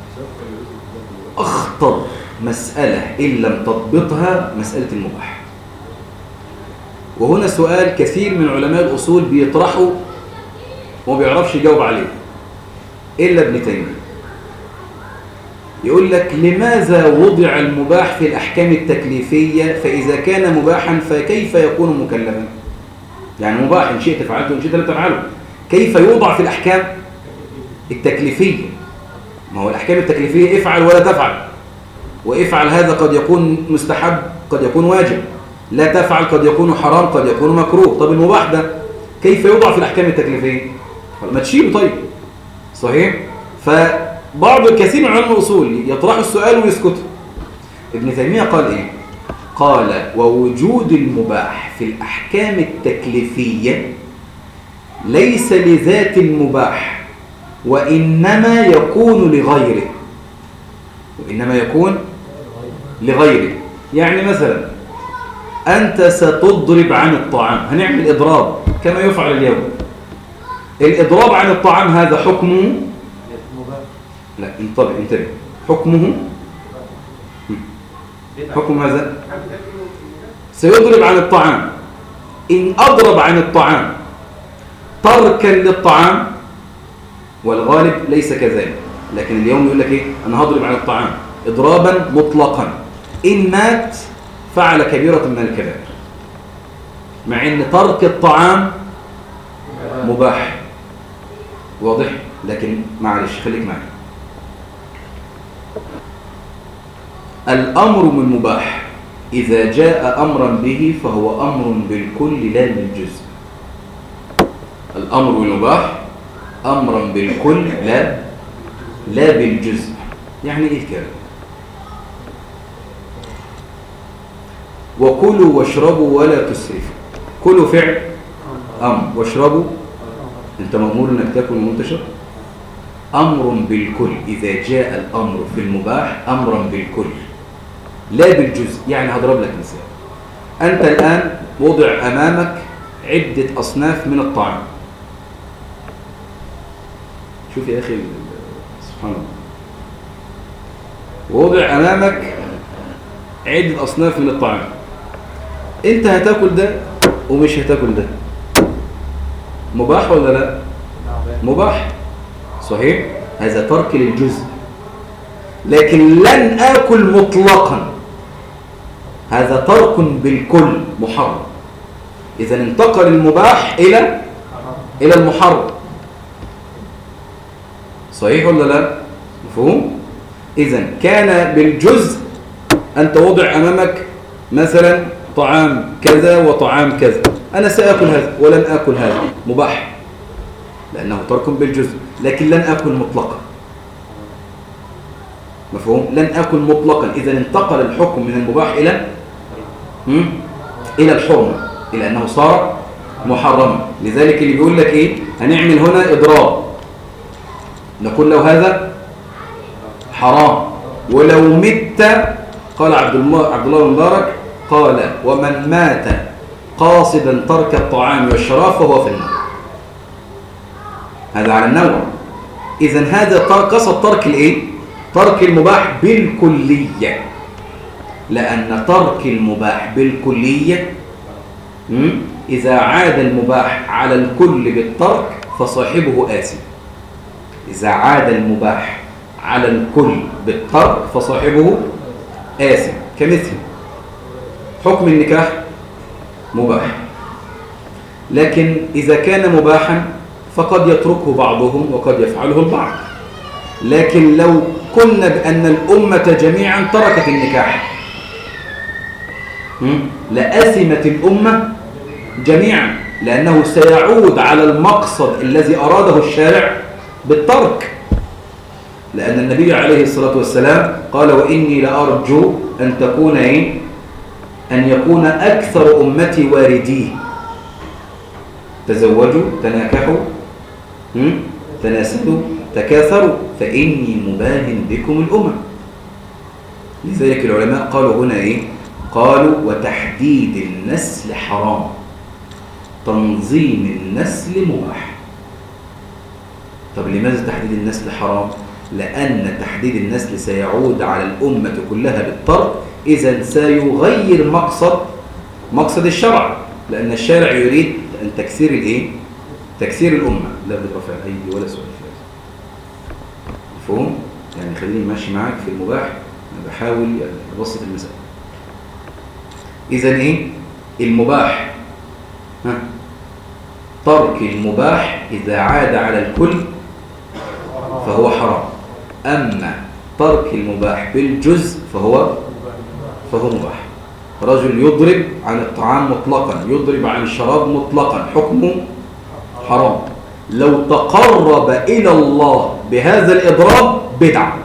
أخطر مسألة إن لم تضبطها مسألة المباح. وهنا سؤال كثير من علماء الأصول بيطرحوا وما بيعرفش يجاوب عليه إلا ابن تيمية. يقول لك: لماذا وضع المباح في الأحكام التكليفية؟ فإذا كان مباحا فكيف يكون مكلفا؟ يعني مباح إن شئت فعلته وإن شئت لا تفعله، كيف يوضع في الأحكام التكليفية؟ ما هو الأحكام التكليفية افعل ولا تفعل، وافعل هذا قد يكون مستحب قد يكون واجب، لا تفعل قد يكون حرام قد يكون مكروه. طب المباح ده كيف يوضع في الأحكام التكليفية؟ ما تشيله. طيب صحيح. فبعض الكثير من علماء الأصول يطرحوا السؤال ويسكتوا. ابن تيمية قال إيه؟ قال: ووجود المباح في الأحكام التكليفية ليس لذات المباح، وإنما يكون لغيره، وإنما يكون لغيره. يعني مثلا أنت ستضرب عن الطعام، هنعمل إضراب كما يفعل اليوم. الإضراب عن الطعام هذا حكمه لا انتبه انتبه حكمه حكم هذا سيضرب عن الطعام. إن أضرب عن الطعام تركا للطعام، والغالب ليس كذلك، لكن اليوم يقول لك إيه؟ أنا هضرب عن الطعام إضرابا مطلقا. إن مات فعل كبيرة من الكبائر، مع أن ترك الطعام مباح. واضح؟ لكن معلش خليك معي. الأمر من مباح إذا جاء أمرا به فهو أمر بالكل لا بالجزء. الأمر المباح أمرا بالكل لا لا بالجزء. يعني إيه الكلام؟ وكلوا واشربوا ولا تسرفوا. كلوا فعل أمر، واشربوا أنت مأمور أنك تأكل ومنتشر. أمر بالكل إذا جاء الأمر في المباح أمرا بالكل لا بالجزء. يعني هضرب لك مثال. أنت الآن وضع أمامك عدة أصناف من الطعام. شوف يا أخي سبحان الله، وضع أمامك عدة أصناف من الطعام. أنت هتاكل ده ومش هتاكل ده. مباح ولا لا؟ مباح صحيح. هذا ترك للجزء. لكن لن آكل مطلقا، هذا ترك بالكل محرم. إذا انتقل المباح إلى إلى المحرم. صحيح ولا لا؟ مفهوم؟ إذا كان بالجزء أنت وضع أمامك مثلا طعام كذا وطعام كذا، أنا سأكل هذا ولن آكل هذا، مباح لأنه ترك بالجزء. لكن لن آكل مطلقا. مفهوم؟ لن آكل مطلقا. إذا انتقل الحكم من المباح إلى هم؟ إلى الحرمة، إلى أنه صار محرما. لذلك اللي بيقول لك إيه؟ هنعمل هنا إضراب، نقول له هذا حرام. ولو مت، قال عبد الله عبد الله المبارك قال ومن مات قاصدا ترك الطعام والشراب فهو في النار. هذا على النوع. إذن هذا قصد ترك الإيه؟ ترك المباح بالكلية. لأن ترك المباح بالكلية إذا عاد المباح على الكل بالترك فصاحبه آثم. إذا عاد المباح على الكل بالترك فصاحبه آثم. كمثل حكم النكاح مباح، لكن إذا كان مباحا فقد يتركه بعضهم وقد يفعله البعض. لكن لو قلنا بأن الأمة جميعا تركت النكاح لأثمت الأمة جميعا، لأنه سيعود على المقصد الذي أراده الشارع بالترك. لأن النبي عليه الصلاة والسلام قال وإني لأرجو أن تكون إيه؟ أن يكون أكثر أمتي وارديه. تزوجوا تناكحوا تناسلوا تكاثروا فإني مباهن بكم الأمم. لذلك العلماء قالوا هنا إيه؟ قالوا وتحديد النسل حرام، تنظيم النسل مباح. طب لماذا تحديد النسل حرام؟ لأن تحديد النسل سيعود على الأمة كلها بالترك. إذن سيغير مقصد مقصد الشرع، لأن الشارع يريد أن تكسير الإيه؟ تكسير الأمة. لا برفع الأيدي ولا سؤال فيه. مفهوم؟ يعني خليني ماشي معاك في المباح، أنا بحاول يعني أبسط المسألة. إذن إيه؟ المباح ها؟ ترك المباح إذا عاد على الكل فهو حرام. أما ترك المباح بالجزء فهو فهو مباح. رجل يضرب عن الطعام مطلقا، يضرب عن الشراب مطلقا، حكمه حرام. لو تقرب إلى الله بهذا الإضراب بدعة.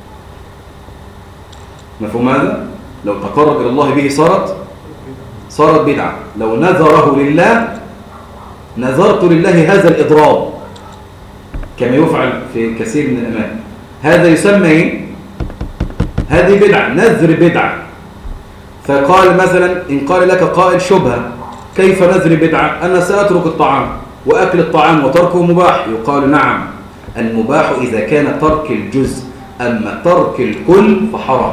مفهوم هذا؟ لو تقرب إلى الله به صارت صارت بدعة. لو نذره لله نذرت لله هذا الإضراب كما يفعل في كثير من الأماكن. هذا يسمى إيه؟ هذه بدعة، نذر بدعة. فقال مثلا إن قال لك قائل شبهة كيف نذر بدعة؟ أنا سأترك الطعام وأكل الطعام وتركه مباح. يقال نعم، المباح إذا كان ترك الجزء، أما ترك الكل فحرام.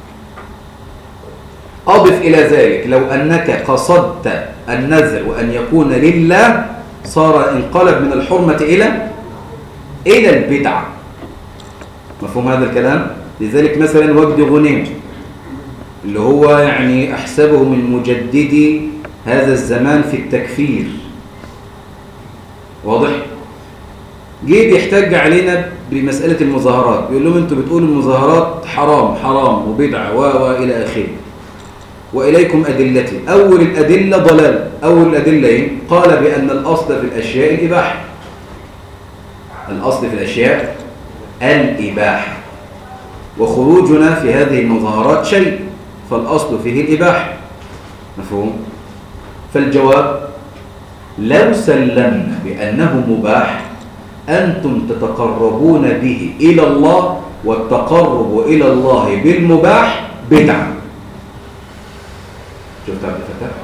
أضف إلى ذلك لو أنك قصدت النذر وأن يكون لله صار انقلب من الحرمة إلى إلى البدعة. مفهوم هذا الكلام؟ لذلك مثلا وجد غنيم اللي هو يعني أحسبه من مجددي هذا الزمان في التكفير، واضح؟ جه بيحتج علينا بمسألة المظاهرات، بيقول لهم انتوا بتقولوا المظاهرات حرام حرام وبدعة و وإلى آخره، وإليكم أدلتي. أول الأدلة ضلال. أول الأدلة إيه؟ قال بأن الأصل في الأشياء الإباحة. الأصل في الأشياء الإباحة، وخروجنا في هذه المظاهرات شيء، فالأصل فيه الإباحة. مفهوم؟ فالجواب: لو سلمنا بأنه مباح أنتم تتقربون به إلى الله، والتقرب إلى الله بالمباح بدعة. شفت عبد الفتاح؟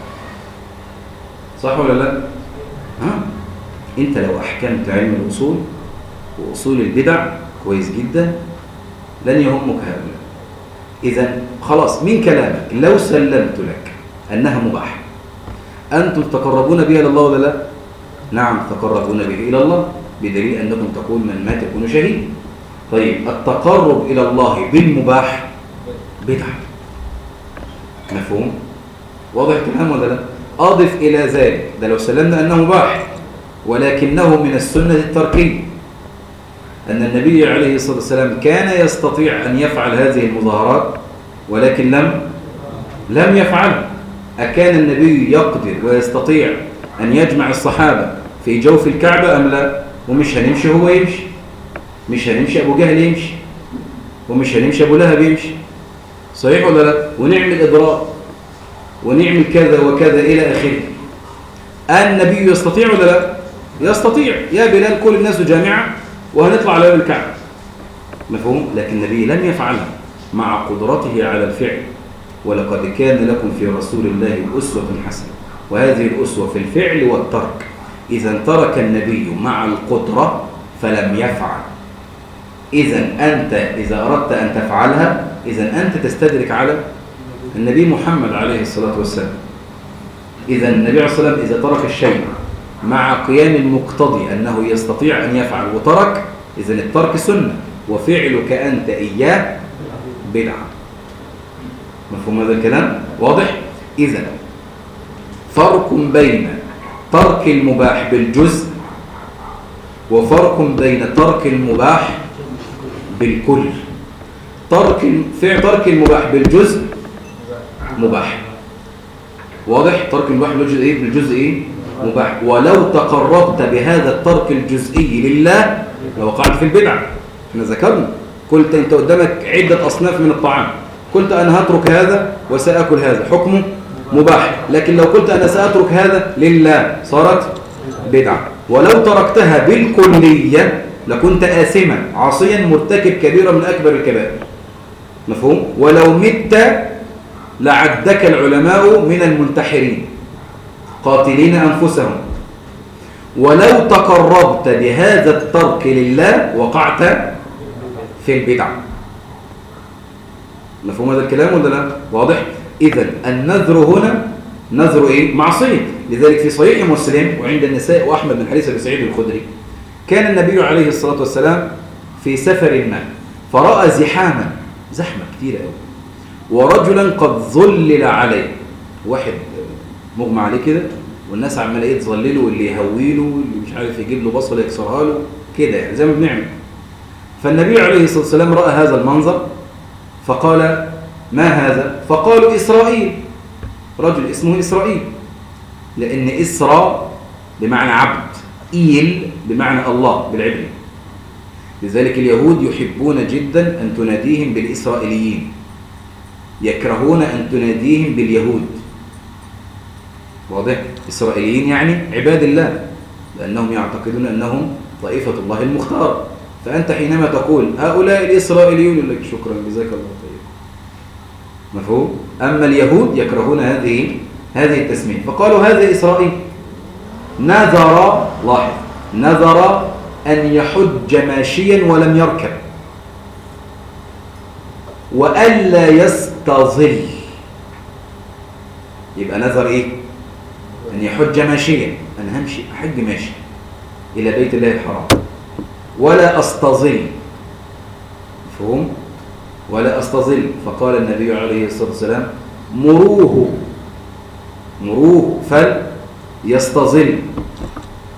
صح ولا لا؟ ها؟ أنت لو أحكمت علم الأصول وأصول البدع كويس جدا لن يهمك هؤلاء. إذن خلاص من كلامك لو سلمت لك أنها مباح أنتم تتقربون بها إلى الله ولا لا؟ نعم تقربون به إلى الله، بدليل أنكم تقول من مات يكون شهيد. طيب التقرب إلى الله بالمباح بدعة. مفهوم؟ واضح الكلام ولا لا؟ أضف إلى ذلك، ده لو سلمنا أنه مباح ولكنه من السنة التركية، أن النبي عليه الصلاة والسلام كان يستطيع أن يفعل هذه المظاهرات ولكن لم لم يفعل. أكان النبي يقدر ويستطيع أن يجمع الصحابة في جوف الكعبة أم لا؟ ومش هنمشي هو يمشي، مش هنمشي أبو جهل يمشي، ومش هنمشي أبو لهب يمشي، صحيح ولا لا؟ ونعمل إضراب ونعمل كذا وكذا إلى آخره. النبي يستطيع ولا لا؟ يستطيع. يا بلال كل الناس جامعة وهنطلع على يوم الكعبة. مفهوم؟ لكن النبي لم يفعلها مع قدرته على الفعل. ولقد كان لكم في رسول الله أسوة حسنة، وهذه الأسوة في الفعل والترك. إذا ترك النبي مع القدرة فلم يفعل. إذا أنت إذا أردت أن تفعلها إذا أنت تستدرك على النبي محمد عليه الصلاة والسلام. إذا النبي عليه الصلاة والسلام إذا ترك الشيء مع قيام المقتضي أنه يستطيع أن يفعل وترك، إذا الترك سنة، وفعلك أنت إياه بدعة. مفهوم هذا الكلام؟ واضح؟ إذا فرق بين ترك المباح بالجزء وفرق بين ترك المباح بالكل. ترك فعل ترك المباح بالجزء مباح. واضح؟ ترك المباح بالجزء إيه؟ بالجزء إيه؟ مباح. ولو تقربت بهذا الترك الجزئي لله لوقعت في البدعة. احنا ذكرنا قلت انت قدامك عدة أصناف من الطعام، قلت أنا هترك هذا وسأكل هذا، حكمه مباح. لكن لو قلت أنا سأترك هذا لله صارت بدعة. ولو تركتها بالكلية لكنت آثما عاصيا مرتكب كبيرة من أكبر الكبائر. مفهوم؟ ولو مت لعدك العلماء من المنتحرين قاتلين أنفسهم. ولو تقربت بهذا الترك لله وقعت في البدع. مفهوم هذا الكلام ولا لا؟ واضح؟ إذن النذر هنا نذر إيه؟ معصية. لذلك في صحيح مسلم وعند النساء وأحمد من حديث أبي سعيد الخدري كان النبي عليه الصلاة والسلام في سفر ما فرأى زحاما، زحمة كتير قوي، ورجلا قد ظلل عليه، واحد مغمى عليه كده والناس عماله ايه تظلله واللي يهويله واللي مش عارف يجيب له بصله يكسرها له كده يعني زي ما بنعمل. فالنبي عليه الصلاه والسلام راى هذا المنظر فقال ما هذا؟ فقالوا اسرائيل، رجل اسمه اسرائيل، لان اسراء بمعنى عبد، ايل بمعنى الله بالعبري. لذلك اليهود يحبون جدا ان تناديهم بالاسرائيليين، يكرهون ان تناديهم باليهود. واضح؟ إسرائيليين يعني عباد الله، لأنهم يعتقدون أنهم طائفة الله المختار. فأنت حينما تقول هؤلاء الإسرائيليون يقول لك شكرا جزاك الله خير. مفهوم؟ أما اليهود يكرهون هذه هذه التسمية، فقالوا هذا إسرائيل نذر، لاحظ، نذر أن يحج ماشيا ولم يركب، وألا يستظل. يبقى نذر إيه؟ أن يحج ماشيا، أنا همشي أحج ماشي إلى بيت الله الحرام ولا أستظل. مفهوم؟ ولا أستظل. فقال النبي عليه الصلاة والسلام مروه مروه فليستظل.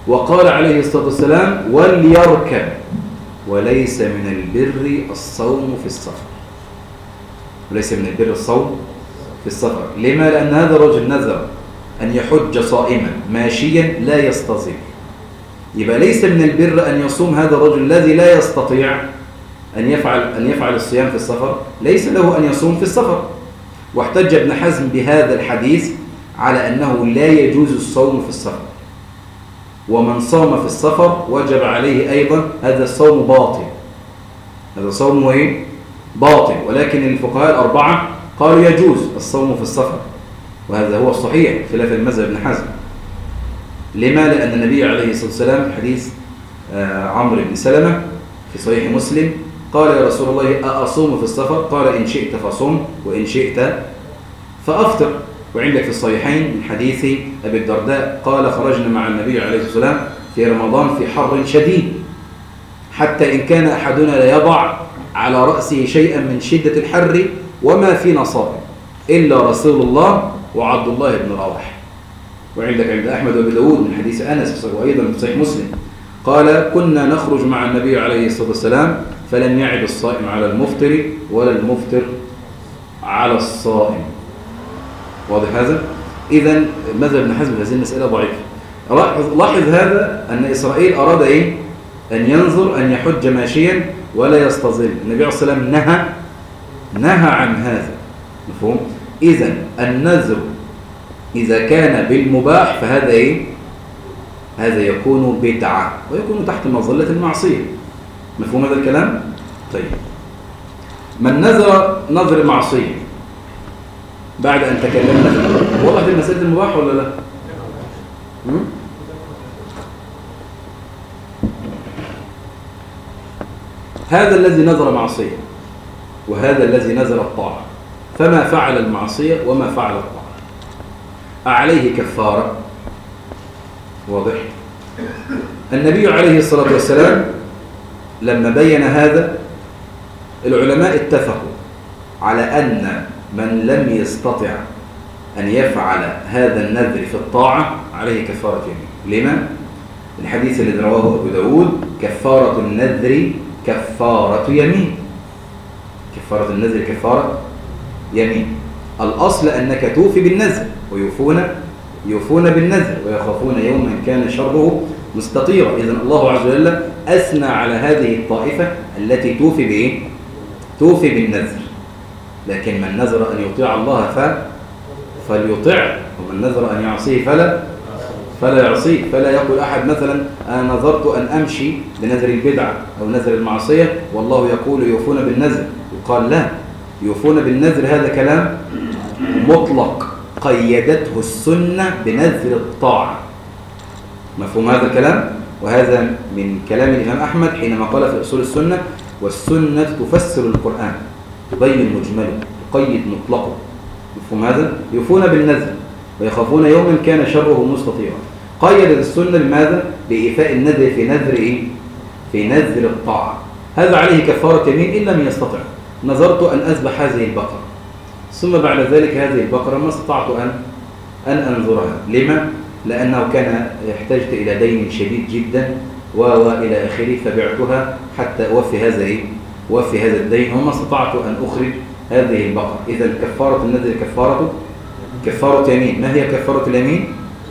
وقال عليه الصلاة والسلام وليركب، وليس من البر الصوم في السفر. وليس من البر الصوم في السفر. لما؟ لأن هذا الرجل نذر أن يحج صائما ماشيا لا يستطيع. يبقى ليس من البر أن يصوم هذا الرجل الذي لا يستطيع أن يفعل أن يفعل الصيام في السفر، ليس له أن يصوم في السفر. واحتج ابن حزم بهذا الحديث على أنه لا يجوز الصوم في السفر، ومن صام في السفر وجب عليه أيضا هذا الصوم باطل. هذا صوم ايه؟ باطل. ولكن الفقهاء الأربعة قالوا يجوز الصوم في السفر، وهذا هو الصحيح خلاف المذهب ابن حزم. لما؟ لأن النبي عليه الصلاة والسلام حديث عمرو بن سلمة في صحيح مسلم قال يا رسول الله أصوم في السفر؟ قال إن شئت فصم وإن شئت فأفطر. وعندك في الصحيحين من حديث أبي الدرداء قال خرجنا مع النبي عليه الصلاة والسلام في رمضان في حر شديد حتى إن كان أحدنا لا يضع على رأسه شيئا من شدة الحر وما في نصائب إلا رسول الله وعبد الله بن رواحة. وعندك عند أحمد وابي داود من حديث أنس وأيضا في صحيح مسلم قال كنا نخرج مع النبي عليه الصلاة والسلام فلم يعب الصائم على المفطر ولا المفطر على الصائم. واضح هذا؟ إذن مذهب ابن حزم هذه المسألة ضعيفة. لاحظ هذا أن إسرائيل أراد إيه؟ أن ينظر أن يحج ماشيا ولا يستظل. النبي عليه الصلاة والسلام نهى نهى عن هذا. مفهوم؟ إذن النذر إذا كان بالمباح فهذا إيه؟ هذا يكون بدعة ويكون تحت مظلة المعصية. مفهوم هذا الكلام؟ طيب من نذر نذر معصية بعد أن تكلمنا في المباح واضح في مسألة المباح ولا لا؟ هذا الذي نذر معصية وهذا الذي نذر الطاعة، فما فعل المعصية وما فعل الطاعة أعليه كفارة؟ واضح؟ النبي عليه الصلاة والسلام لما بين هذا العلماء اتفقوا على أن من لم يستطع أن يفعل هذا النذر في الطاعة عليه كفارة يمين. لما؟ الحديث الذي رواه أبو داود كفارة النذر كفارة يمين. كفارة النذر كفارة يمين. الأصل أنك توفي بالنذر ويوفون يوفون بالنذر ويخافون يوما كان شره مستطيرا. إذن الله عز وجل أثنى على هذه الطائفة التي توفي بإيه؟ توفي بالنذر. لكن من نذر أن يطيع الله ف... فليطيع، ومن نذر أن يعصيه فلا فلا يعصيه. فلا يقول أحد مثلا أنا نذرت أن أمشي بنذر البدعة أو نذر المعصية والله يقول يوفون بالنذر. يقال لا، يوفون بالنذر هذا كلام مطلق قيدته السنة بنذر الطاعة. مفهوم هذا الكلام؟ وهذا من كلام الإمام أحمد حينما قال في أصول السنة والسنة تفسر القرآن تبين مجمله تقيد مطلقه. مفهوم هذا؟ يوفون بالنذر ويخافون يوما كان شره مستطيرا. قيد السنة بماذا؟ بإيفاء النذر في نذر إيه؟ في نذر الطاعة. هذا عليه كفارة يمين إن لم يستطع. نظرت أن أذبح هذه البقرة ثم بعد ذلك هذه البقرة ما استطعت أن أن أنظرها. لما؟ لأنه كان احتجت إلى دين شديد جدا وإلى آخره فبعتها حتى أوفي هذا إيه؟ أوفي هذا الدين وما استطعت أن أخرج هذه البقرة. إذا كفارة النذر كفارة كفارة يمين. ما هي كفارة اليمين؟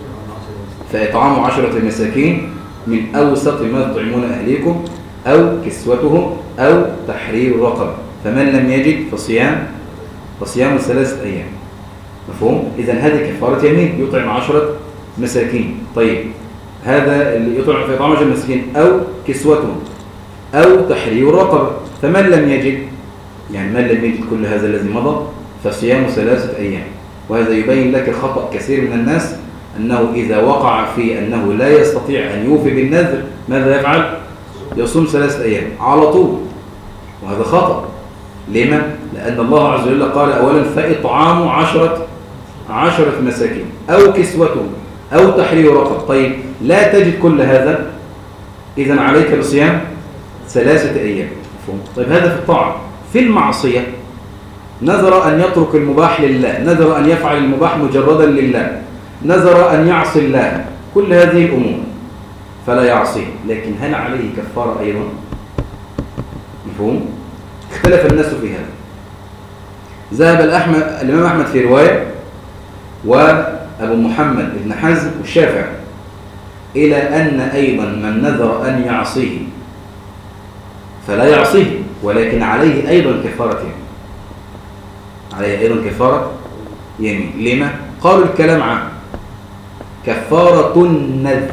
فإطعام عشرة مساكين من أوسط ما تطعمون أهليكم أو كسوتهم أو تحرير رقبة فمن لم يجد فصيام فصيام ثلاثة أيام. مفهوم؟ إذا هذه كفارة يمين يطعم عشرة مساكين. طيب هذا اللي يطعم في إطعام عشرة مساكين أو كسوتهم أو تحرير رقبة فمن لم يجد يعني من لم يجد كل هذا الذي مضى فصيام ثلاثة أيام. وهذا يبين لك خطأ كثير من الناس أنه إذا وقع في أنه لا يستطيع أن يوفي بالنذر ماذا يفعل؟ يصوم ثلاثة أيام على طول، وهذا خطأ. لما؟ لأن الله عز وجل قال أولا فإطعام عشرة عشرة مساكين أو كسوتهم أو تحرير رقبة. طيب لا تجد كل هذا إذن عليك بصيام ثلاثة أيام. طيب هذا في الطاعة. في المعصية نذر أن يترك المباح لله، نذر أن يفعل المباح مجردا لله، نذر أن يعصي الله. كل هذه الأمور فلا يعصيه، لكن هل عليه كفارة أيضا؟ مفهوم؟ اختلف الناس في هذا. ذهب الأحمد الإمام أحمد في رواية وأبو محمد بن حزم والشافعي إلى أن أيضا من نذر أن يعصيه فلا يعصيه، ولكن عليه أيضا كفارة يمين. عليه أيضا كفارة يمين. لما؟ قالوا الكلام عن كفارة النذر.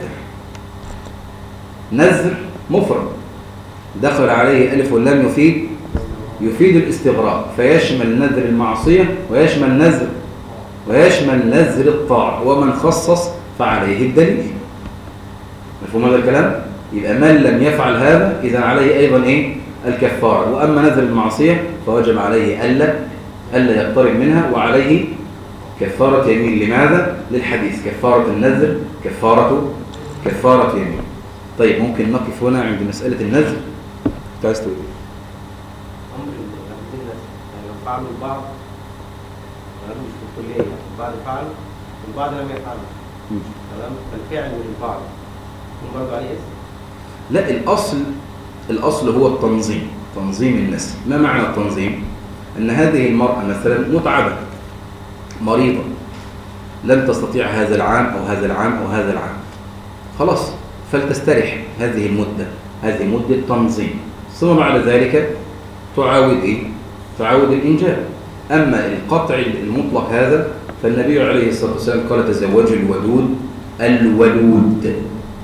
نذر مفرد دخل عليه ألف واللام يفيد يفيد الاستغراق، فيشمل نذر المعصية ويشمل نذر ويشمل نذر الطاعة، ومن خصص فعليه الدليل. مفهوم هذا الكلام؟ يبقى من لم يفعل هذا إذا عليه أيضا إيه؟ الكفارة. وأما نذر المعصية فوجب عليه ألا ألا يقترب منها، وعليه كفارة يمين. لماذا؟ للحديث كفارة النذر كفارة كفارة يمين. طيب ممكن نقف هنا عند مسألة النذر. تعالى تقول ايه؟ امر الناس يعني لو فعلوا البعض مش في الكليه، يعني البعض فعل والبعض لم يفعل، تمام؟ فالفعل للبعض يكون برضه عليه اسم؟ لا، الاصل الاصل هو التنظيم، تنظيم النسل. ما معنى التنظيم؟ ان هذه المرأة مثلا متعبة مريضة لن تستطيع هذا العام او هذا العام او هذا العام، خلاص فلتستريح هذه المدة، هذه مدة تنظيم، ثم بعد ذلك تعاود إيه؟ تعاود الإنجاب. أما القطع المطلق هذا فالنبي عليه الصلاة والسلام قال تزوجوا الودود الولود،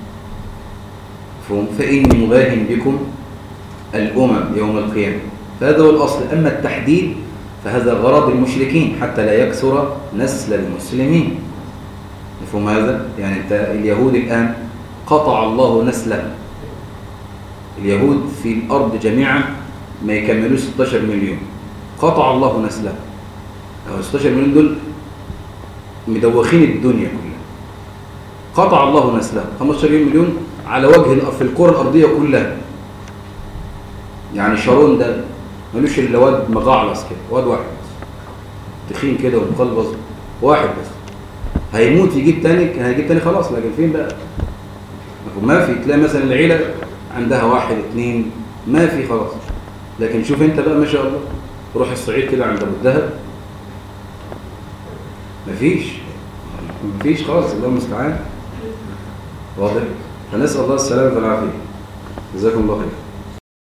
فإني مباهن بكم الأمم يوم القيامة. فهذا هو الأصل. أما التحديد فهذا غرض المشركين حتى لا يكثر نسل المسلمين. مفهوم هذا؟ يعني انت اليهود الآن قطع الله نسله. اليهود في الأرض جميعا ما يكملوش ستة عشر مليون، قطع الله نسله. ستة عشر مليون دول مدوخين الدنيا كلها، قطع الله نسله. خمسة عشر مليون على وجه في الكرة الأرضية كلها. يعني شارون ده ملوش إلا واد مغعلص كده، واد واحد تخين كده ومقلبظ واحد بس، هيموت يجيب تاني، هيجيب تاني خلاص. لكن فين بقى؟ ما في. تلاقي مثلا العيلة عندها واحد اثنين، ما في خلاص. لكن شوف انت بقى ما شاء الله، روح الصعيد كده عند ابو الدهب، مفيش مفيش خالص. الله المستعان. واضح؟ فنسأل الله السلامة والعافية. جزاكم الله خير.